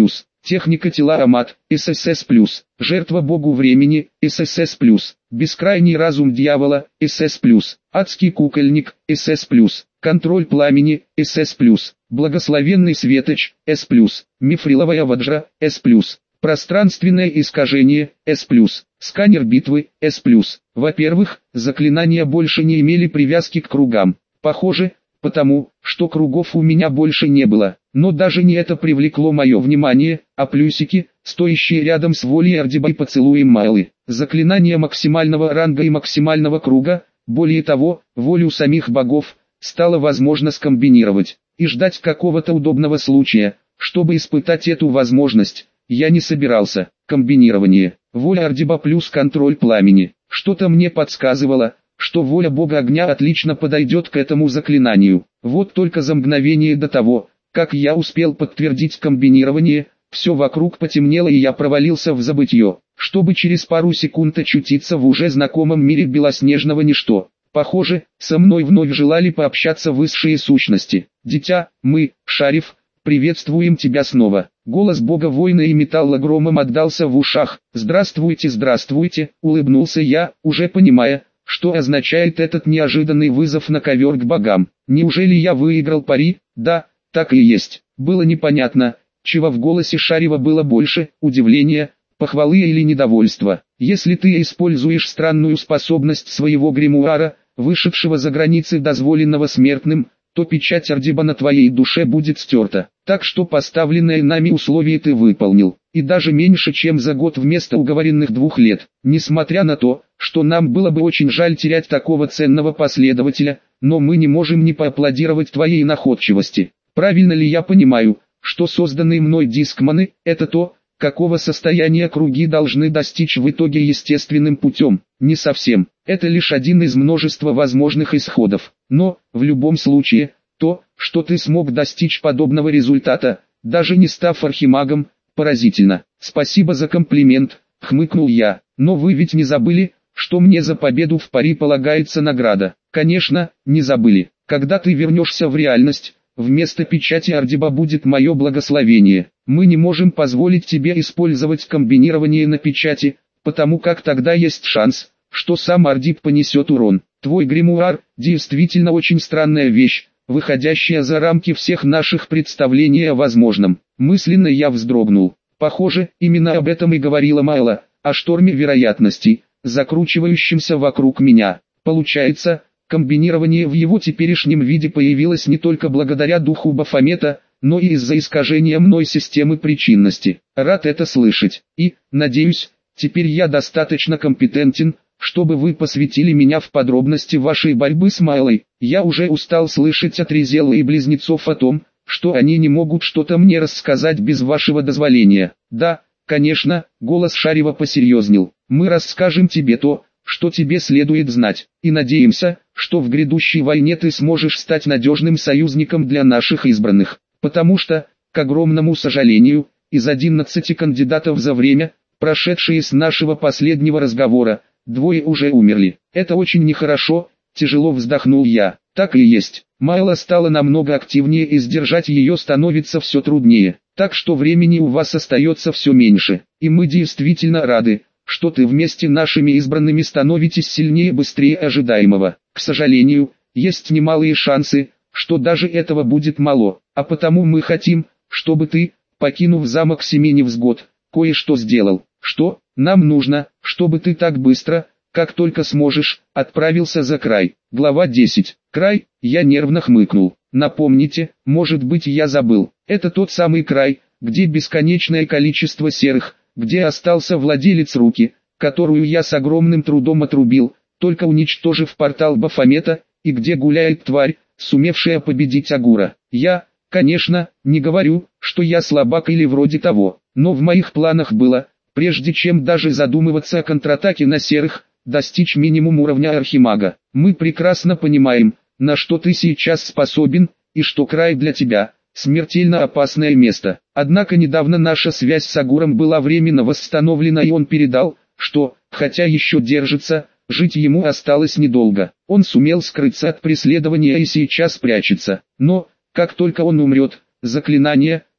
Техника тела Амат, ССС+, жертва богу времени, ССС+, бескрайний разум дьявола, СС+, адский кукольник, СС+, контроль пламени, СС+, благословенный светоч, С+, мифриловая ваджра, С+, пространственное искажение, С+, сканер битвы, С+. Во-первых, заклинания больше не имели привязки к кругам. Похоже, потому, что кругов у меня больше не было. Но даже не это привлекло мое внимание, а плюсики, стоящие рядом с волей Ардиба и поцелуем Майлы. Заклинания максимального ранга и максимального круга, более того, волю самих богов, стало возможно скомбинировать. И ждать какого-то удобного случая, чтобы испытать эту возможность, я не собирался. Комбинирование. Воля Ардиба плюс контроль пламени. Что-то мне подсказывало, что воля бога огня отлично подойдет к этому заклинанию. Вот только за мгновение до того, как я успел подтвердить комбинирование, все вокруг потемнело и я провалился в забытье, чтобы через пару секунд очутиться в уже знакомом мире белоснежного ничто. Похоже, со мной вновь желали пообщаться высшие сущности. «Дитя, мы, Шариф, приветствуем тебя снова». Голос бога воина и металла громом отдался в ушах. «Здравствуйте, здравствуйте», улыбнулся я, уже понимая, что означает этот неожиданный вызов на ковер к богам. Неужели я выиграл пари? Да, так и есть. Было непонятно, чего в голосе Шарива было больше, удивления, похвалы или недовольства. Если ты используешь странную способность своего гримуара, вышедшего за границы дозволенного смертным, то печать Ардиба на твоей душе будет стерта. Так что поставленное нами условие ты выполнил, и даже меньше чем за год вместо уговоренных 2 лет. Несмотря на то, что нам было бы очень жаль терять такого ценного последователя, но мы не можем не поаплодировать твоей находчивости. Правильно ли я понимаю, что созданные мной дискманы – это то, какого состояния круги должны достичь в итоге естественным путем? Не совсем. Это лишь один из множества возможных исходов. Но, в любом случае, то, что ты смог достичь подобного результата, даже не став архимагом, поразительно. Спасибо за комплимент, хмыкнул я. Но вы ведь не забыли, что мне за победу в пари полагается награда? Конечно, не забыли. Когда ты вернешься в реальность, вместо печати Ардиба будет мое благословение. Мы не можем позволить тебе использовать комбинирование на печати, потому как тогда есть шанс, что сам Ардиб понесет урон. Твой гримуар действительно очень странная вещь, выходящая за рамки всех наших представлений о возможном. Мысленно я вздрогнул. Похоже, именно об этом и говорила Майла, о шторме вероятностей, закручивающемся вокруг меня. Получается, комбинирование в его теперешнем виде появилось не только благодаря духу Бафомета, но и из-за искажения мной системы причинности. Рад это слышать. И, надеюсь, теперь я достаточно компетентен, чтобы вы посвятили меня в подробности вашей борьбы с Майлой. Я уже устал слышать от Ризела и близнецов о том, что они не могут что-то мне рассказать без вашего дозволения. Да, конечно, голос Шарива посерьезнел. Мы расскажем тебе то, что тебе следует знать, и надеемся, что в грядущей войне ты сможешь стать надежным союзником для наших избранных, потому что, к огромному сожалению, из 11 кандидатов за время, прошедшие с нашего последнего разговора, 2 уже умерли. Это очень нехорошо, тяжело вздохнул я. Так и есть. Майла стала намного активнее и сдержать ее становится все труднее, так что времени у вас остается все меньше, и мы действительно рады, что ты вместе нашими избранными становитесь сильнее быстрее ожидаемого. К сожалению, есть немалые шансы, что даже этого будет мало, а потому мы хотим, чтобы ты, покинув замок Семи Невзгод, кое-что сделал. Что? Нам нужно, чтобы ты так быстро, как только сможешь, отправился за край. Глава 10. Край, я нервно хмыкнул. Напомните, может быть я забыл. Это тот самый край, где бесконечное количество серых, где остался владелец руки, которую я с огромным трудом отрубил, только уничтожив портал Бафомета, и где гуляет тварь, сумевшая победить Агура. Я, конечно, не говорю, что я слабак или вроде того, но в моих планах было, прежде чем даже задумываться о контратаке на серых, достичь минимум уровня архимага. Мы прекрасно понимаем, на что ты сейчас способен, и что край для тебя – смертельно опасное место. Однако недавно наша связь с Агуром была временно восстановлена и он передал, что, хотя еще держится, жить ему осталось недолго. Он сумел скрыться от преследования и сейчас прячется. Но, как только он умрет, заклинание,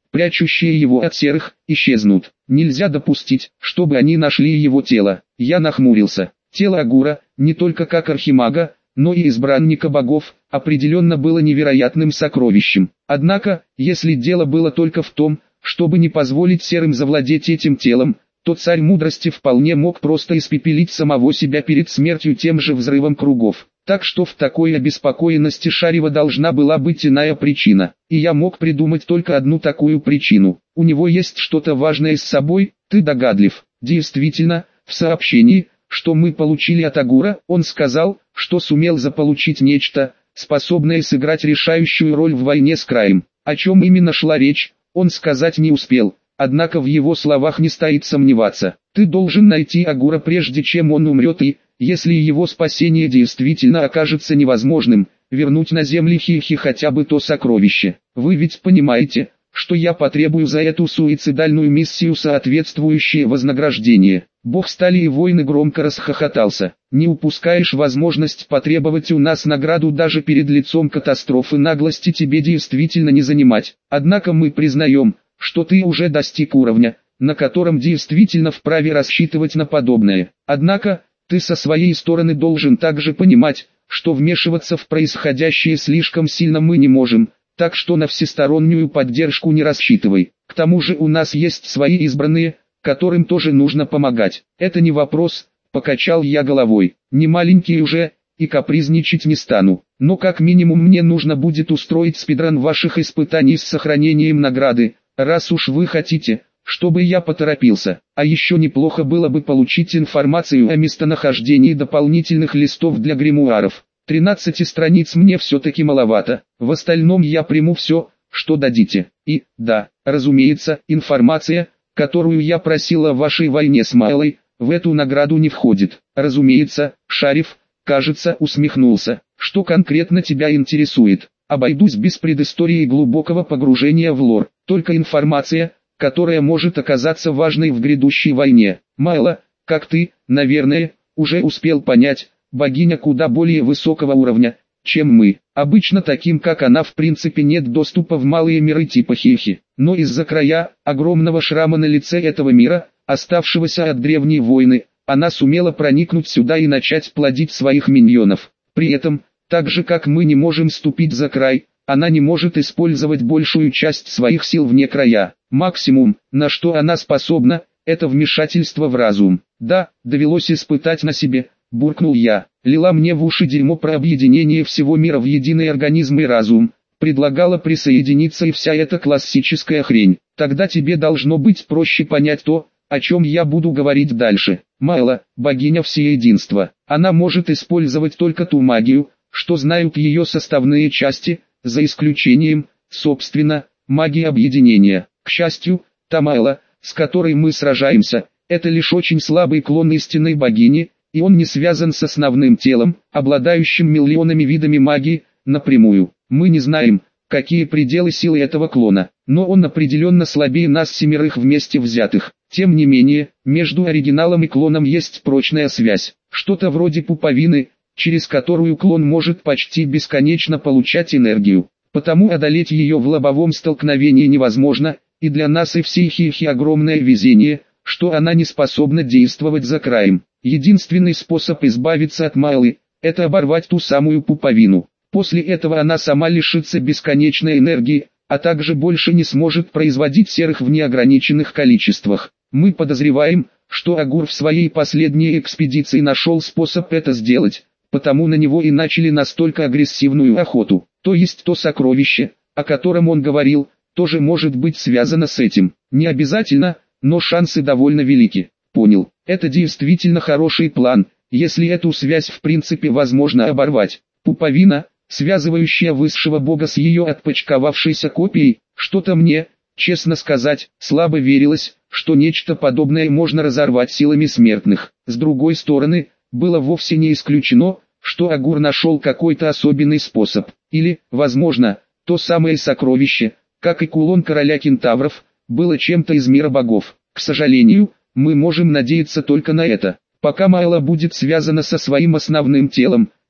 прячущие его от серых, исчезнут. Нельзя допустить, чтобы они нашли его тело. Я нахмурился. Тело Агура, не только как архимага, но и избранника богов, определенно было невероятным сокровищем. Однако, если дело было только в том, чтобы не позволить серым завладеть этим телом, то царь мудрости вполне мог просто испепелить самого себя перед смертью тем же взрывом кругов. Так что в такой обеспокоенности Шарева должна была быть иная причина. И я мог придумать только одну такую причину. У него есть что-то важное с собой, ты догадлив. Действительно, в сообщении, что мы получили от Агура, он сказал, что сумел заполучить нечто, способное сыграть решающую роль в войне с краем. О чем именно шла речь, он сказать не успел. Однако в его словах не стоит сомневаться. Ты должен найти Агура прежде чем он умрет и, если его спасение действительно окажется невозможным, вернуть на земли Хихи хотя бы то сокровище. Вы ведь понимаете, что я потребую за эту суицидальную миссию соответствующее вознаграждение. Бог стали и воины громко расхохотался. Не упускаешь возможность потребовать у нас награду даже перед лицом катастрофы, наглости тебе действительно не занимать. Однако мы признаем, что ты уже достиг уровня, на котором действительно вправе рассчитывать на подобное. Однако, ты со своей стороны должен также понимать, что вмешиваться в происходящее слишком сильно мы не можем, так что на всестороннюю поддержку не рассчитывай. К тому же у нас есть свои избранные, которым тоже нужно помогать. Это не вопрос, покачал я головой. Не маленький уже, и капризничать не стану. Но как минимум мне нужно будет устроить спидран ваших испытаний с сохранением награды, раз уж вы хотите, чтобы я поторопился. А еще неплохо было бы получить информацию о местонахождении дополнительных листов для гримуаров. 13 страниц мне все-таки маловато, в остальном я приму все, что дадите. И, да, разумеется, информация, которую я просил о вашей войне с Майлой, в эту награду не входит. Разумеется, Шариф, кажется, усмехнулся. Что конкретно тебя интересует? Обойдусь без предыстории и глубокого погружения в лор. Только информация, которая может оказаться важной в грядущей войне. Майла, как ты, наверное, уже успел понять, богиня куда более высокого уровня, чем мы. Обычно таким как она в принципе нет доступа в малые миры типа Хихи. Но из-за края, огромного шрама на лице этого мира, оставшегося от древней войны, она сумела проникнуть сюда и начать плодить своих миньонов. При этом, так же как мы не можем ступить за край, она не может использовать большую часть своих сил вне края. Максимум, на что она способна, это вмешательство в разум. Да, довелось испытать на себе, буркнул я. Лила мне в уши дерьмо про объединение всего мира в единый организм и разум. Предлагала присоединиться и вся эта классическая хрень. Тогда тебе должно быть проще понять то, о чем я буду говорить дальше. Майла, богиня всеединства. Она может использовать только ту магию, что знают ее составные части, за исключением, собственно, магии объединения. К счастью, та Майла, с которой мы сражаемся, это лишь очень слабый клон истинной богини, и он не связан с основным телом, обладающим миллионами видами магии, напрямую. Мы не знаем, какие пределы силы этого клона, но он определенно слабее нас семерых вместе взятых. Тем не менее, между оригиналом и клоном есть прочная связь, что-то вроде пуповины, через которую клон может почти бесконечно получать энергию. Потому одолеть ее в лобовом столкновении невозможно, и для нас и всей Хихи огромное везение, что она не способна действовать за краем. Единственный способ избавиться от Майлы – это оборвать ту самую пуповину. После этого она сама лишится бесконечной энергии, а также больше не сможет производить серых в неограниченных количествах. Мы подозреваем, что Агур в своей последней экспедиции нашел способ это сделать, потому на него и начали настолько агрессивную охоту. То есть то сокровище, о котором он говорил, тоже может быть связано с этим. Не обязательно, но шансы довольно велики. Понял, это действительно хороший план, если эту связь в принципе возможно оборвать. Пуповина, связывающая высшего бога с ее отпочковавшейся копией, что-то мне, честно сказать, слабо верилось, что нечто подобное можно разорвать силами смертных. С другой стороны, было вовсе не исключено, что Агур нашел какой-то особенный способ, или, возможно, то самое сокровище, как и кулон короля кентавров, было чем-то из мира богов. К сожалению, мы можем надеяться только на это. Пока Майла будет связана со своим основным телом,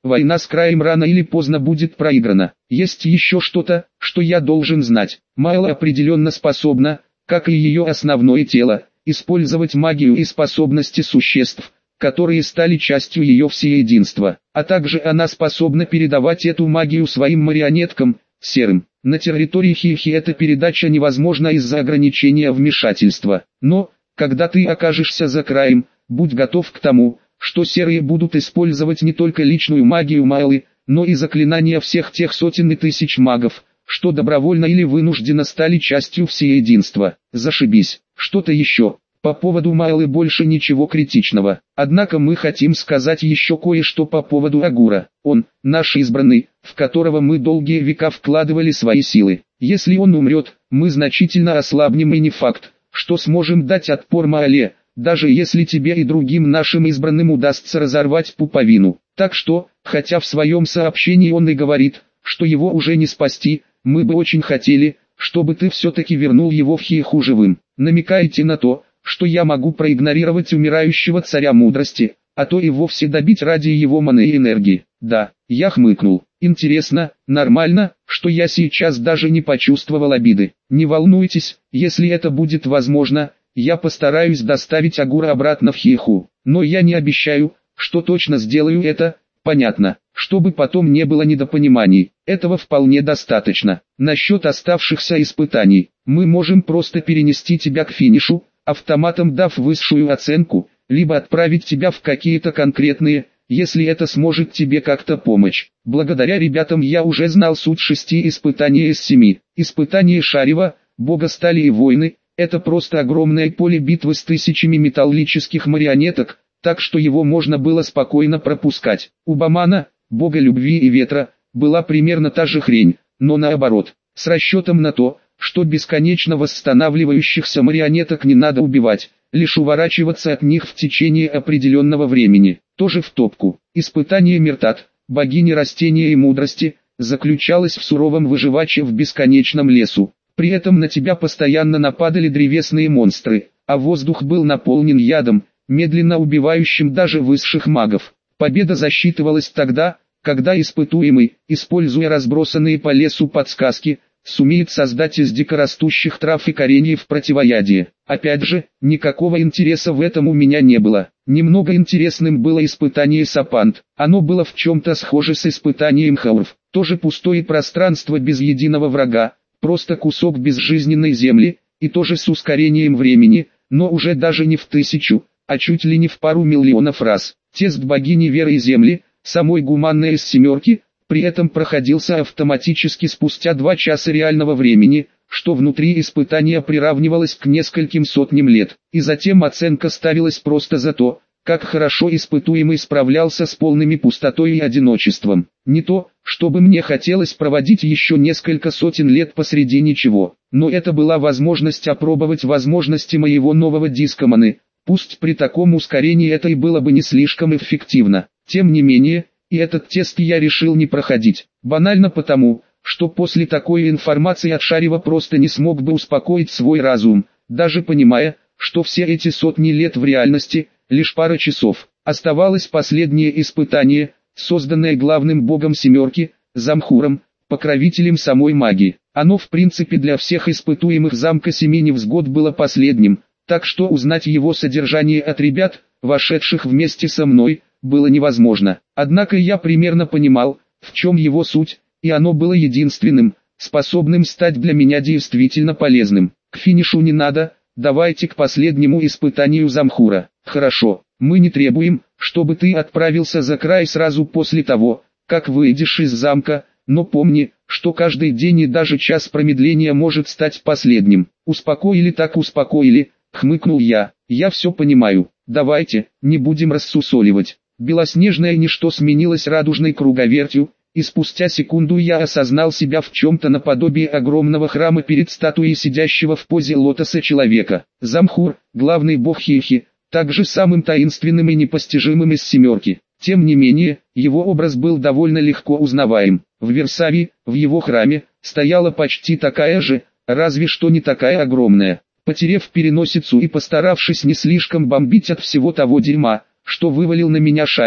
Война с краем рано или поздно будет проиграна. Есть еще что-то, что я должен знать. Майла определенно способна, как и ее основное тело, использовать магию и способности существ, которые стали частью ее всеединства. А также она способна передавать эту магию своим марионеткам, серым. На территории Хихи эта передача невозможна из-за ограничения вмешательства. Но, когда ты окажешься за краем, будь готов к тому, что серые будут использовать не только личную магию Майлы, но и заклинания всех тех сотен и тысяч магов, что добровольно или вынужденно стали частью всеединства. Зашибись. Что-то еще. По поводу Майлы больше ничего критичного. Однако мы хотим сказать еще кое-что по поводу Агура. Он, наш избранный, в которого мы долгие века вкладывали свои силы. Если он умрет, мы значительно ослабнем, и не факт, что сможем дать отпор Майле, даже если тебе и другим нашим избранным удастся разорвать пуповину. Так что, хотя в своем сообщении он и говорит, что его уже не спасти, мы бы очень хотели, чтобы ты все-таки вернул его в Хиху живым. Намекаете на то, что я могу проигнорировать умирающего царя мудрости, а то и вовсе добить ради его маны и энергии. Да, я хмыкнул. Интересно, нормально, что я сейчас даже не почувствовал обиды. Не волнуйтесь, если это будет возможно, я постараюсь доставить Агура обратно в Хиху. Но я не обещаю, что точно сделаю это, понятно, чтобы потом не было недопониманий. Этого вполне достаточно. Насчет оставшихся испытаний, мы можем просто перенести тебя к финишу, автоматом дав высшую оценку, либо отправить тебя в какие-то конкретные, если это сможет тебе как-то помочь. Благодаря ребятам я уже знал суть 6 испытаний из 7. Испытание Шарева, бога стали и войны, это просто огромное поле битвы с тысячами металлических марионеток, так что его можно было спокойно пропускать. У Бамана, бога любви и ветра, была примерно та же хрень, но наоборот, с расчетом на то, что бесконечно восстанавливающихся марионеток не надо убивать, лишь уворачиваться от них в течение определенного времени. Тоже в топку. Испытание Миртат, богини растения и мудрости, заключалось в суровом выживаче в бесконечном лесу. При этом на тебя постоянно нападали древесные монстры, а воздух был наполнен ядом, медленно убивающим даже высших магов. Победа засчитывалась тогда, когда испытуемый, используя разбросанные по лесу подсказки, сумеет создать из дикорастущих трав и кореньев противоядие. Опять же, никакого интереса в этом у меня не было. Немного интересным было испытание Сапант. Оно было в чем-то схоже с испытанием Хауров. Тоже пустое пространство без единого врага, просто кусок безжизненной земли, и тоже с ускорением времени, но уже даже не в 1000, а чуть ли не в пару миллионов раз. Тест богини веры и земли, самой гуманной из 7, при этом проходился автоматически спустя 2 часа реального времени, что внутри испытания приравнивалось к нескольким сотням лет. И затем оценка ставилась просто за то, как хорошо испытуемый справлялся с полными пустотой и одиночеством. Не то, чтобы мне хотелось проводить еще несколько сотен лет посреди ничего, но это была возможность опробовать возможности моего нового диска маны. Пусть при таком ускорении это и было бы не слишком эффективно. Тем не менее, и этот тест я решил не проходить. Банально потому, что после такой информации от Шарева просто не смог бы успокоить свой разум, даже понимая, что все эти сотни лет в реальности – лишь пара часов. Оставалось последнее испытание, созданное главным богом 7, Замхуром, покровителем самой магии. Оно в принципе для всех испытуемых замка 7 невзгод было последним, так что узнать его содержание от ребят, вошедших вместе со мной, было невозможно. Однако я примерно понимал, в чем его суть, и оно было единственным, способным стать для меня действительно полезным. К финишу не надо, давайте к последнему испытанию Замхура. Хорошо, мы не требуем, чтобы ты отправился за край сразу после того, как выйдешь из замка, но помни, что каждый день и даже час промедления может стать последним. Успокоили так успокоили, хмыкнул я все понимаю, давайте, не будем рассусоливать. Белоснежное ничто сменилось радужной круговертью, и спустя секунду я осознал себя в чем-то наподобие огромного храма перед статуей сидящего в позе лотоса человека. Замхур, главный бог Хихи, также самым таинственным и непостижимым из 7. Тем не менее, его образ был довольно легко узнаваем. В Версавии, в его храме, стояла почти такая же, разве что не такая огромная. Потерев переносицу и постаравшись не слишком бомбить от всего того дерьма, что вывалил на меня Шарев,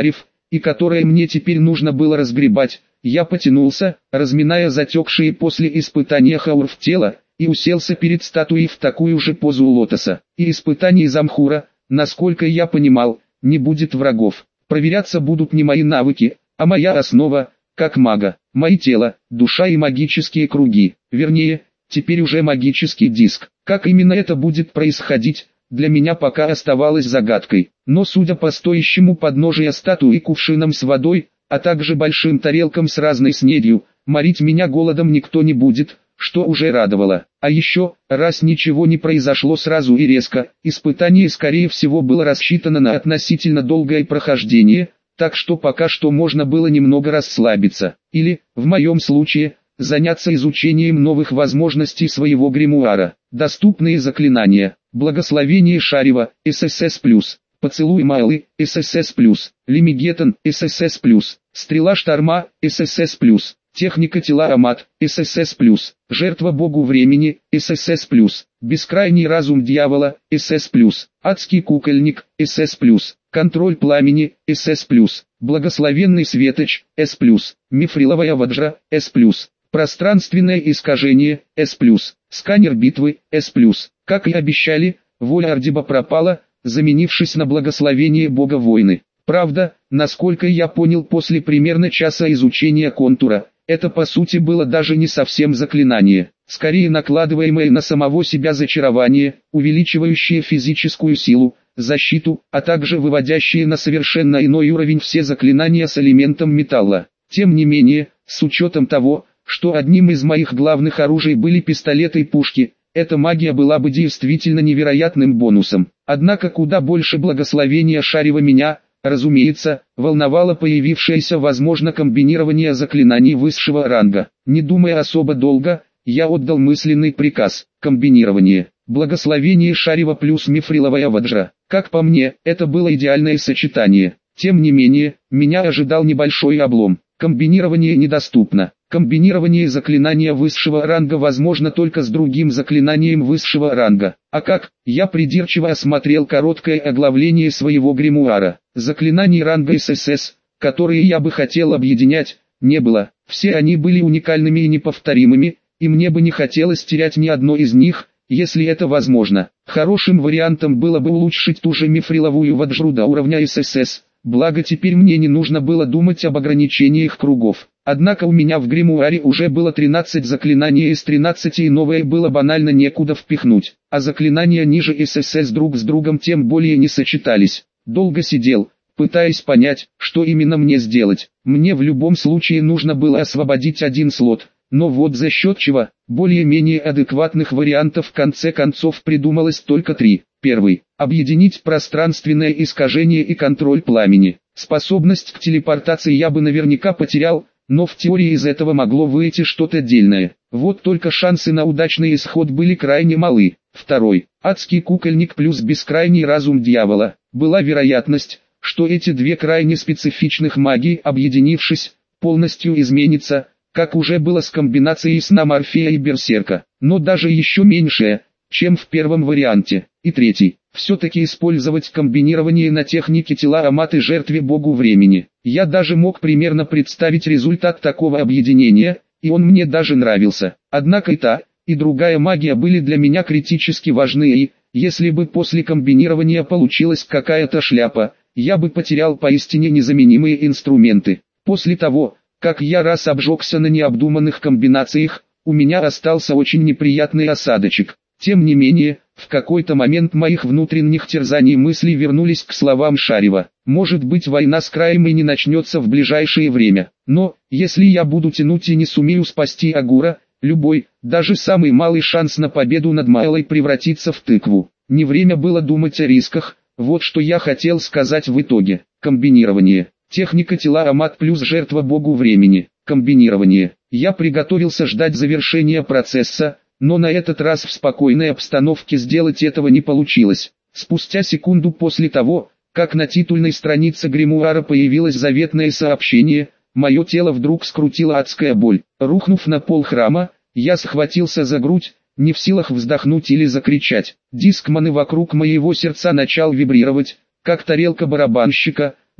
и которое мне теперь нужно было разгребать. Я потянулся, разминая затекшие после испытания хауров тело, и уселся перед статуей в такую же позу лотоса. И испытаний Замхура, насколько я понимал, не будет врагов. Проверяться будут не мои навыки, а моя основа, как мага, мои тело, душа и магические круги. Вернее, теперь уже магический диск. Как именно это будет происходить, для меня пока оставалось загадкой. Но судя по стоящему подножия статуи кувшинам с водой, а также большим тарелкам с разной снедью, морить меня голодом никто не будет, что уже радовало. А еще, раз ничего не произошло сразу и резко, испытание скорее всего было рассчитано на относительно долгое прохождение, так что пока что можно было немного расслабиться. Или, в моем случае, заняться изучением новых возможностей своего гримуара. Доступные заклинания: Благословение Шарева, ССС+, Поцелуй Майлы, ССС+, Лимигетон, ССС+, Стрела Шторма, ССС+, Техника Тела Амат, ССС+, Жертва Богу Времени, ССС+, Бескрайний Разум Дьявола, СС+, Адский Кукольник, СС+, Контроль Пламени, СС+, Благословенный Светоч, С+, Мифриловая Ваджра, С+, Пространственное Искажение, С+, Сканер Битвы, С+. Как и обещали, воля Ардиба пропала, заменившись на благословение Бога Войны. Правда, насколько я понял после примерно часа изучения контура, это по сути было даже не совсем заклинание, скорее накладываемое на самого себя зачарование, увеличивающее физическую силу, защиту, а также выводящее на совершенно иной уровень все заклинания с элементом металла. Тем не менее, с учетом того, что одним из моих главных оружий были пистолеты и пушки, эта магия была бы действительно невероятным бонусом. Однако куда больше благословения Шарева меня, разумеется, волновало появившееся возможно комбинирование заклинаний высшего ранга. Не думая особо долго, я отдал мысленный приказ: комбинирование. Благословение Шарева плюс Мифриловая Ваджра. Как по мне, это было идеальное сочетание. Тем не менее, меня ожидал небольшой облом. Комбинирование недоступно. Комбинирование заклинания высшего ранга возможно только с другим заклинанием высшего ранга. А как? Я придирчиво осмотрел короткое оглавление своего гримуара. Заклинаний ранга ССС, которые я бы хотел объединять, не было. Все они были уникальными и неповторимыми, и мне бы не хотелось терять ни одно из них, если это возможно. Хорошим вариантом было бы улучшить ту же мифриловую ваджру до уровня ССС. Благо теперь мне не нужно было думать об ограничениях кругов. Однако у меня в гримуаре уже было 13 заклинаний из 13, и новое было банально некуда впихнуть. А заклинания ниже ССС друг с другом тем более не сочетались. Долго сидел, пытаясь понять, что именно мне сделать. Мне в любом случае нужно было освободить один слот. Но вот за счет чего, более-менее адекватных вариантов в конце концов придумалось только 3. Первый. Объединить пространственное искажение и контроль пламени. Способность к телепортации я бы наверняка потерял, но в теории из этого могло выйти что-то дельное. Вот только шансы на удачный исход были крайне малы. Второй. Адский кукольник плюс бескрайний разум дьявола. Была вероятность, что эти две крайне специфичных магии, объединившись, полностью изменятся, как уже было с комбинацией сна Морфея и Берсерка, но даже еще меньшее, чем в первом варианте. И третий. Все-таки использовать комбинирование на технике Тела Амат и Жертве Богу Времени. Я даже мог примерно представить результат такого объединения, и он мне даже нравился. Однако и та, и другая магия были для меня критически важны, и, если бы после комбинирования получилась какая-то шляпа, я бы потерял поистине незаменимые инструменты. После того, как я раз обжегся на необдуманных комбинациях, у меня остался очень неприятный осадочек. Тем не менее, в какой-то момент моих внутренних терзаний мыслей вернулись к словам Шарева. Может быть, война с краем и не начнется в ближайшее время. Но, если я буду тянуть и не сумею спасти Агура, любой, даже самый малый шанс на победу над Майлой превратится в тыкву. Не время было думать о рисках, вот что я хотел сказать в итоге. Комбинирование. Техника Тела Амат плюс Жертва Богу Времени. Комбинирование. Я приготовился ждать завершения процесса, но на этот раз в спокойной обстановке сделать этого не получилось. Спустя секунду после того, как на титульной странице гримуара появилось заветное сообщение, мое тело вдруг скрутила адская боль. Рухнув на пол храма, я схватился за грудь, не в силах вздохнуть или закричать. Диск маны вокруг моего сердца начал вибрировать, как тарелка барабанщика,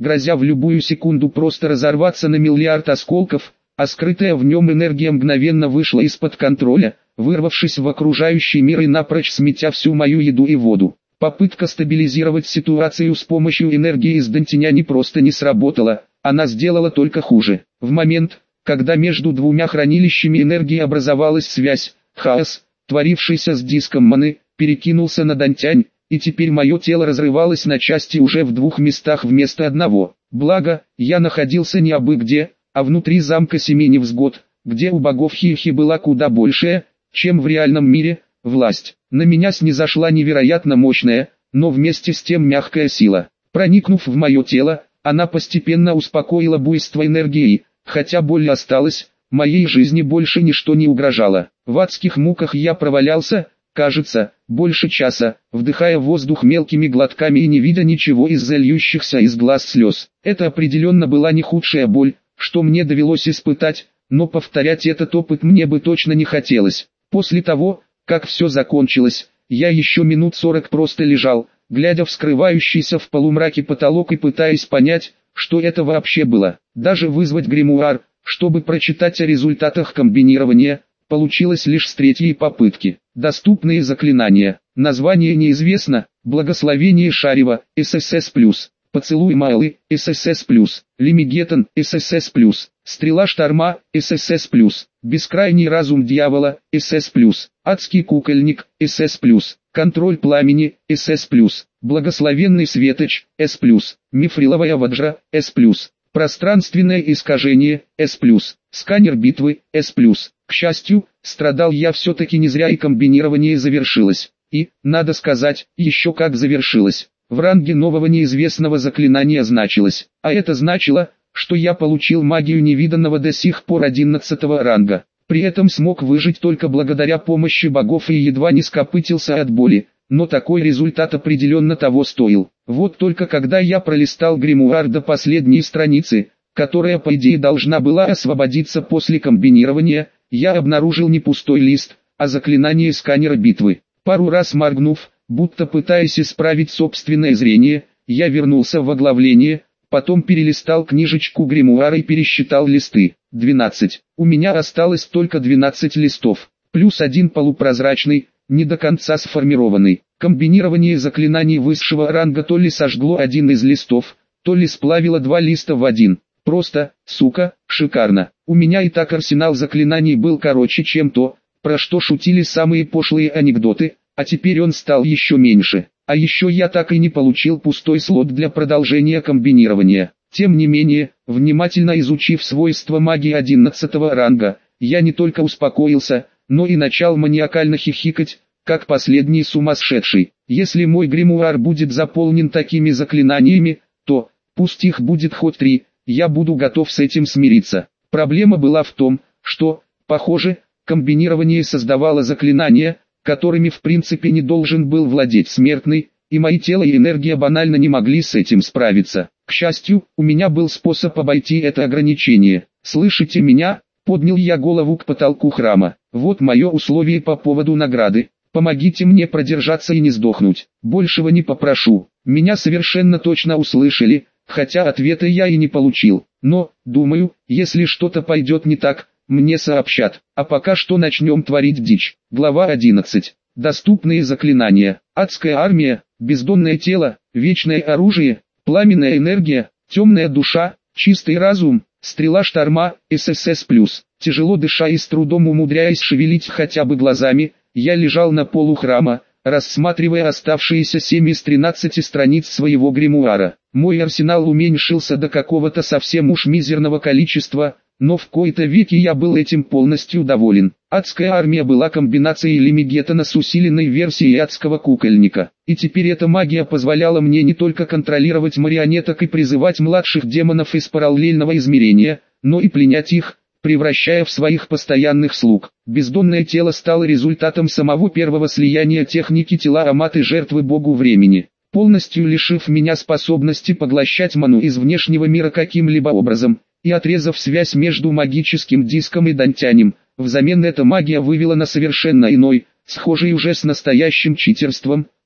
грозя в любую секунду просто разорваться на миллиард осколков, а скрытая в нем энергия мгновенно вышла из-под контроля, вырвавшись в окружающий мир и напрочь сметя всю мою еду и воду. Попытка стабилизировать ситуацию с помощью энергии из Дантиня не просто не сработала, она сделала только хуже. В момент, когда между двумя хранилищами энергии образовалась связь, хаос, творившийся с диском маны, перекинулся на Дантянь, и теперь мое тело разрывалось на части уже в двух местах вместо одного. Благо, я находился не абы где, а внутри замка Семи Невзгод, где у богов Хихи была куда большая, чем в реальном мире, власть. На меня снизошла невероятно мощная, но вместе с тем мягкая сила. Проникнув в мое тело, она постепенно успокоила буйство энергии, хотя боль осталась, моей жизни больше ничто не угрожало. В адских муках я провалялся, кажется, больше часа, вдыхая воздух мелкими глотками и не видя ничего из-за льющихся из глаз слез. Это определенно была не худшая боль, что мне довелось испытать, но повторять этот опыт мне бы точно не хотелось. После того, как все закончилось, я еще минут 40 просто лежал, глядя в скрывающийся в полумраке потолок и пытаясь понять, что это вообще было. Даже вызвать гримуар, чтобы прочитать о результатах комбинирования, получилось лишь с третьей попытки. Доступные заклинания. Название неизвестно. Благословение Шарева, ССС+. Поцелуй Майлы, ССС+. Лимигетон, ССС+. Стрела Шторма, ССС+. Бескрайний разум дьявола, СС+. Адский кукольник, СС+. Контроль пламени, СС+. Благословенный Светоч, С+. Мифриловая ваджра, С+. Пространственное искажение, С+. Сканер битвы, С+. К счастью, страдал я все-таки не зря и комбинирование завершилось. И, надо сказать, еще как завершилось. В ранге нового неизвестного заклинания значилось. А это значило, что я получил магию невиданного до сих пор 11-го ранга. При этом смог выжить только благодаря помощи богов и едва не скопытился от боли. Но такой результат определенно того стоил. Вот только когда я пролистал гримуар до последней страницы, которая по идее должна была освободиться после комбинирования, я обнаружил не пустой лист, а заклинание сканера битвы. Пару раз моргнув, будто пытаясь исправить собственное зрение, я вернулся в оглавление, потом перелистал книжечку гримуара и пересчитал листы. 12. У меня осталось только 12 листов, плюс один полупрозрачный, не до конца сформированный. Комбинирование заклинаний высшего ранга то ли сожгло один из листов, то ли сплавило два листа в один. Просто, сука, шикарно. У меня и так арсенал заклинаний был короче, чем то, про что шутили самые пошлые анекдоты, а теперь он стал еще меньше. А еще я так и не получил пустой слот для продолжения комбинирования. Тем не менее, внимательно изучив свойства магии 11-го ранга, я не только успокоился, но и начал маниакально хихикать, как последний сумасшедший. Если мой гримуар будет заполнен такими заклинаниями, то, пусть их будет хоть 3, я буду готов с этим смириться. Проблема была в том, что, похоже, комбинирование создавало заклинания, которыми в принципе не должен был владеть смертный, и мои тело и энергия банально не могли с этим справиться. К счастью, у меня был способ обойти это ограничение. «Слышите меня?» — поднял я голову к потолку храма. «Вот мое условие по поводу награды. Помогите мне продержаться и не сдохнуть. Большего не попрошу». Меня совершенно точно услышали, хотя ответа я и не получил. Но, думаю, если что-то пойдет не так, мне сообщат. А пока что начнем творить дичь. Глава 11. Доступные заклинания. Адская армия, бездонное тело, вечное оружие, пламенная энергия, темная душа, чистый разум, стрела Шторма, ССС+. Тяжело дыша и с трудом умудряясь шевелить хотя бы глазами, я лежал на полу храма, рассматривая оставшиеся 7 из 13 страниц своего гримуара. Мой арсенал уменьшился до какого-то совсем уж мизерного количества, но в кои-то веки я был этим полностью доволен. Адская армия была комбинацией Лимигетона с усиленной версией адского кукольника. И теперь эта магия позволяла мне не только контролировать марионеток и призывать младших демонов из параллельного измерения, но и пленять их, превращая в своих постоянных слуг. Бездонное тело стало результатом самого первого слияния техники тела Аматы жертвы богу времени, полностью лишив меня способности поглощать ману из внешнего мира каким-либо образом, и отрезав связь между магическим диском и Дантянем. Взамен эта магия вывела на совершенно иной, схожий уже с настоящим читерством,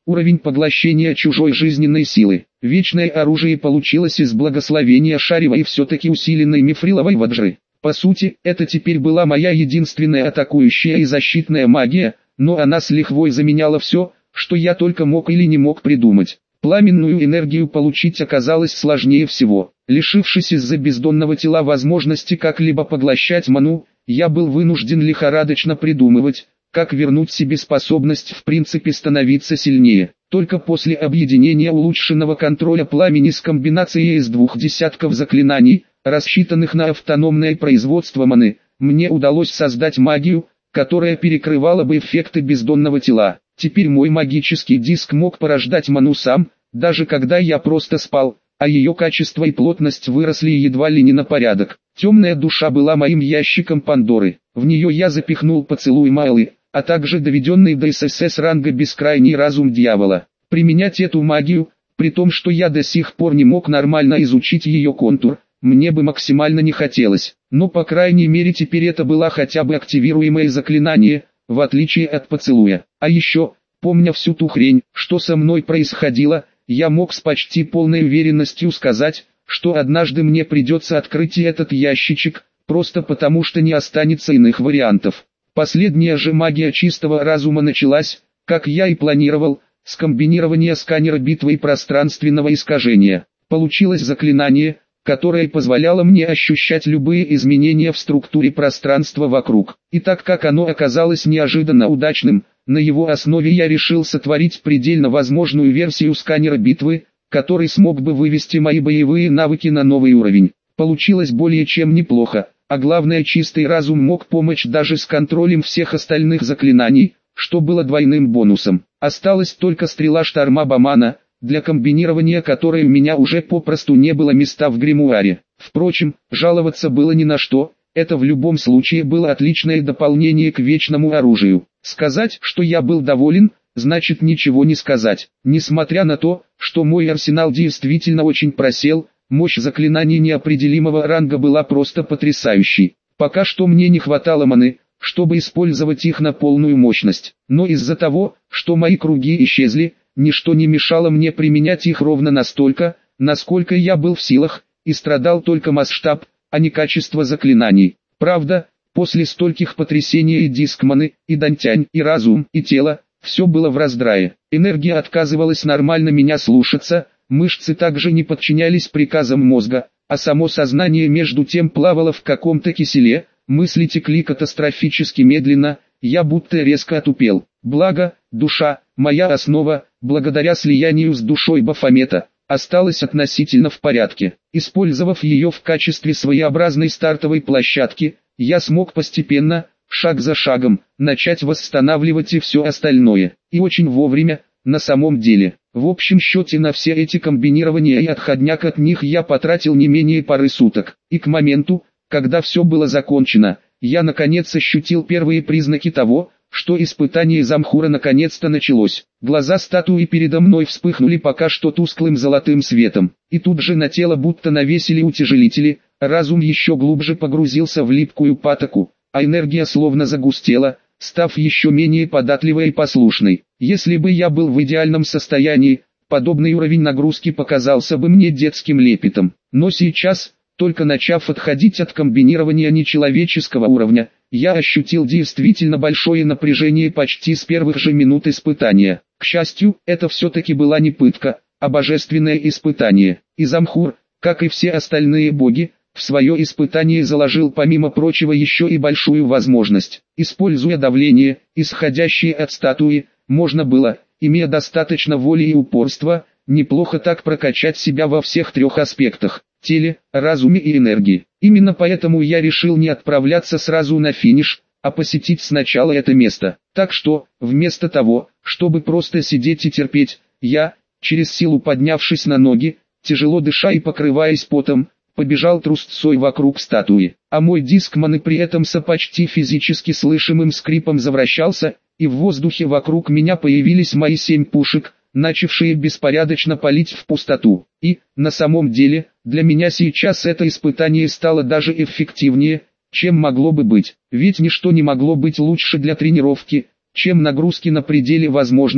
Уровень поглощения чужой жизненной силы. Вечное оружие получилось из благословения Шарива и все-таки усиленной мифриловой ваджры. По сути, это теперь была моя единственная атакующая и защитная магия, но она с лихвой заменяла все, что я только мог или не мог придумать. Пламенную энергию получить оказалось сложнее всего. Лишившись из-за бездонного тела возможности как-либо поглощать ману, я был вынужден лихорадочно придумывать, как вернуть себе способность в принципе становиться сильнее. Только после объединения улучшенного контроля пламени с комбинацией из 2 десятков заклинаний, рассчитанных на автономное производство маны, мне удалось создать магию, которая перекрывала бы эффекты бездонного тела. Теперь мой магический диск мог порождать ману сам, даже когда я просто спал, а ее качество и плотность выросли едва ли не на порядок. Темная душа была моим ящиком Пандоры. В нее я запихнул поцелуй Майлы, а также доведенный до ССС ранга бескрайний разум дьявола. Применять эту магию, при том, что я до сих пор не мог нормально изучить ее контур, мне бы максимально не хотелось. Но по крайней мере теперь это было хотя бы активируемое заклинание, в отличие от поцелуя. А еще, помня всю ту хрень, что со мной происходило, я мог с почти полной уверенностью сказать, что однажды мне придется открыть и этот ящичек, просто потому что не останется иных вариантов. Последняя же магия чистого разума началась, как я и планировал, с комбинирования сканера битвы и пространственного искажения. Получилось заклинание, которое позволяло мне ощущать любые изменения в структуре пространства вокруг. И так как оно оказалось неожиданно удачным, на его основе я решил сотворить предельно возможную версию сканера битвы, который смог бы вывести мои боевые навыки на новый уровень. Получилось более чем неплохо, а главное, чистый разум мог помочь даже с контролем всех остальных заклинаний, что было двойным бонусом. Осталась только стрела шторма Бамана, для комбинирования которой у меня уже попросту не было места в гримуаре. Впрочем, жаловаться было ни на что, это в любом случае было отличное дополнение к вечному оружию. Сказать, что я был доволен, значит ничего не сказать. Несмотря на то, что мой арсенал действительно очень просел, мощь заклинаний неопределимого ранга была просто потрясающей. Пока что мне не хватало маны, чтобы использовать их на полную мощность. Но из-за того, что мои круги исчезли, ничто не мешало мне применять их ровно настолько, насколько я был в силах, и страдал только масштаб, а не качество заклинаний. Правда, после стольких потрясений и диск маны, и дантянь, и разум, и тело, все было в раздрае. Энергия отказывалась нормально меня слушаться, мышцы также не подчинялись приказам мозга, а само сознание между тем плавало в каком-то киселе, мысли текли катастрофически медленно, я будто резко отупел. Благо, душа, моя основа, благодаря слиянию с душой Бафомета, осталась относительно в порядке. Использовав ее в качестве своеобразной стартовой площадки, я смог постепенно, шаг за шагом, начать восстанавливать и все остальное. И очень вовремя, на самом деле. В общем счете на все эти комбинирования и отходняк от них я потратил не менее пары суток. И к моменту, когда все было закончено, я наконец ощутил первые признаки того, что испытание Замхура наконец-то началось. Глаза статуи передо мной вспыхнули пока что тусклым золотым светом. И тут же на тело будто навесили утяжелители, разум еще глубже погрузился в липкую патоку, а энергия словно загустела, став еще менее податливой и послушной. Если бы я был в идеальном состоянии, подобный уровень нагрузки показался бы мне детским лепетом. Но сейчас, только начав отходить от комбинирования нечеловеческого уровня, я ощутил действительно большое напряжение почти с первых же минут испытания. К счастью, это все-таки была не пытка, а божественное испытание. И Замхур, как и все остальные боги, в свое испытание заложил помимо прочего еще и большую возможность. Используя давление, исходящее от статуи, можно было, имея достаточно воли и упорства, неплохо так прокачать себя во всех трех аспектах – теле, разуме и энергии. Именно поэтому я решил не отправляться сразу на финиш, а посетить сначала это место. Так что, вместо того, чтобы просто сидеть и терпеть, я, через силу поднявшись на ноги, тяжело дыша и покрываясь потом, побежал трусцой вокруг статуи. А мой диск маны при этом со почти физически слышимым скрипом завращался, и в воздухе вокруг меня появились мои 7 пушек, начавшие беспорядочно палить в пустоту. И, на самом деле, для меня сейчас это испытание стало даже эффективнее, чем могло бы быть. Ведь ничто не могло быть лучше для тренировки, чем нагрузки на пределе возможного,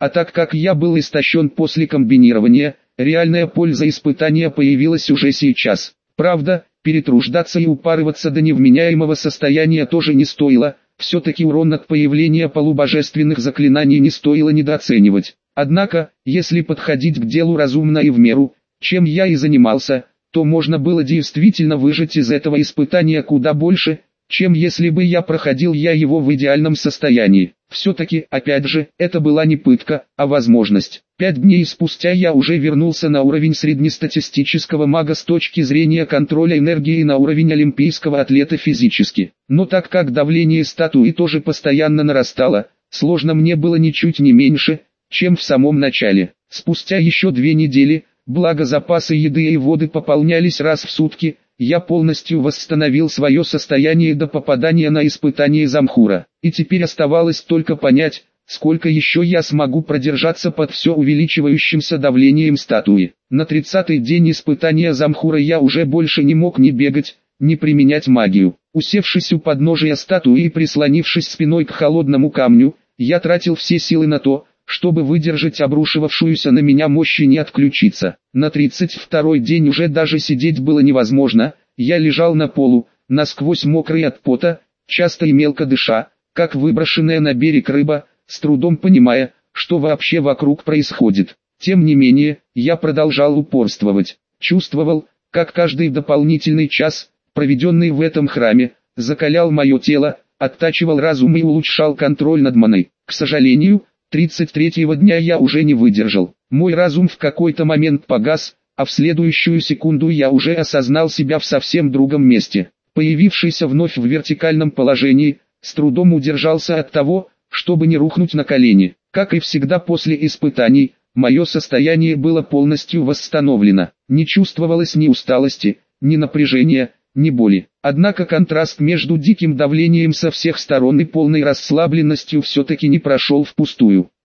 А так как я был истощен после комбинирования, реальная польза испытания появилась уже сейчас. Правда, перетруждаться и упарываться до невменяемого состояния тоже не стоило, все-таки урон от появления полубожественных заклинаний не стоило недооценивать. Однако, если подходить к делу разумно и в меру, чем я и занимался, то можно было действительно выжать из этого испытания куда больше, чем если бы я проходил его в идеальном состоянии. Все-таки, опять же, это была не пытка, а возможность. 5 дней спустя я уже вернулся на уровень среднестатистического мага с точки зрения контроля энергии на уровень олимпийского атлета физически. Но так как давление статуи тоже постоянно нарастало, сложно мне было ничуть не меньше, чем в самом начале. Спустя еще 2 недели, благо запасы еды и воды пополнялись раз в сутки, я полностью восстановил свое состояние до попадания на испытание Замхура. И теперь оставалось только понять, сколько еще я смогу продержаться под все увеличивающимся давлением статуи. На 30-й день испытания Замхура я уже больше не мог ни бегать, ни применять магию. Усевшись у подножия статуи и прислонившись спиной к холодному камню, я тратил все силы на то, чтобы выдержать обрушивавшуюся на меня мощь и не отключиться. На 32-й день уже даже сидеть было невозможно, я лежал на полу, насквозь мокрый от пота, часто и мелко дыша, как выброшенная на берег рыба, с трудом понимая, что вообще вокруг происходит. Тем не менее, я продолжал упорствовать. Чувствовал, как каждый дополнительный час, проведенный в этом храме, закалял мое тело, оттачивал разум и улучшал контроль над маной. К сожалению, 33-го дня я уже не выдержал. Мой разум в какой-то момент погас, а в следующую секунду я уже осознал себя в совсем другом месте. Появившийся вновь в вертикальном положении, с трудом удержался от того, чтобы не рухнуть на колени. Как и всегда после испытаний, мое состояние было полностью восстановлено. Не чувствовалось ни усталости, ни напряжения, ни боли. Однако контраст между диким давлением со всех сторон и полной расслабленностью все-таки не прошел впустую.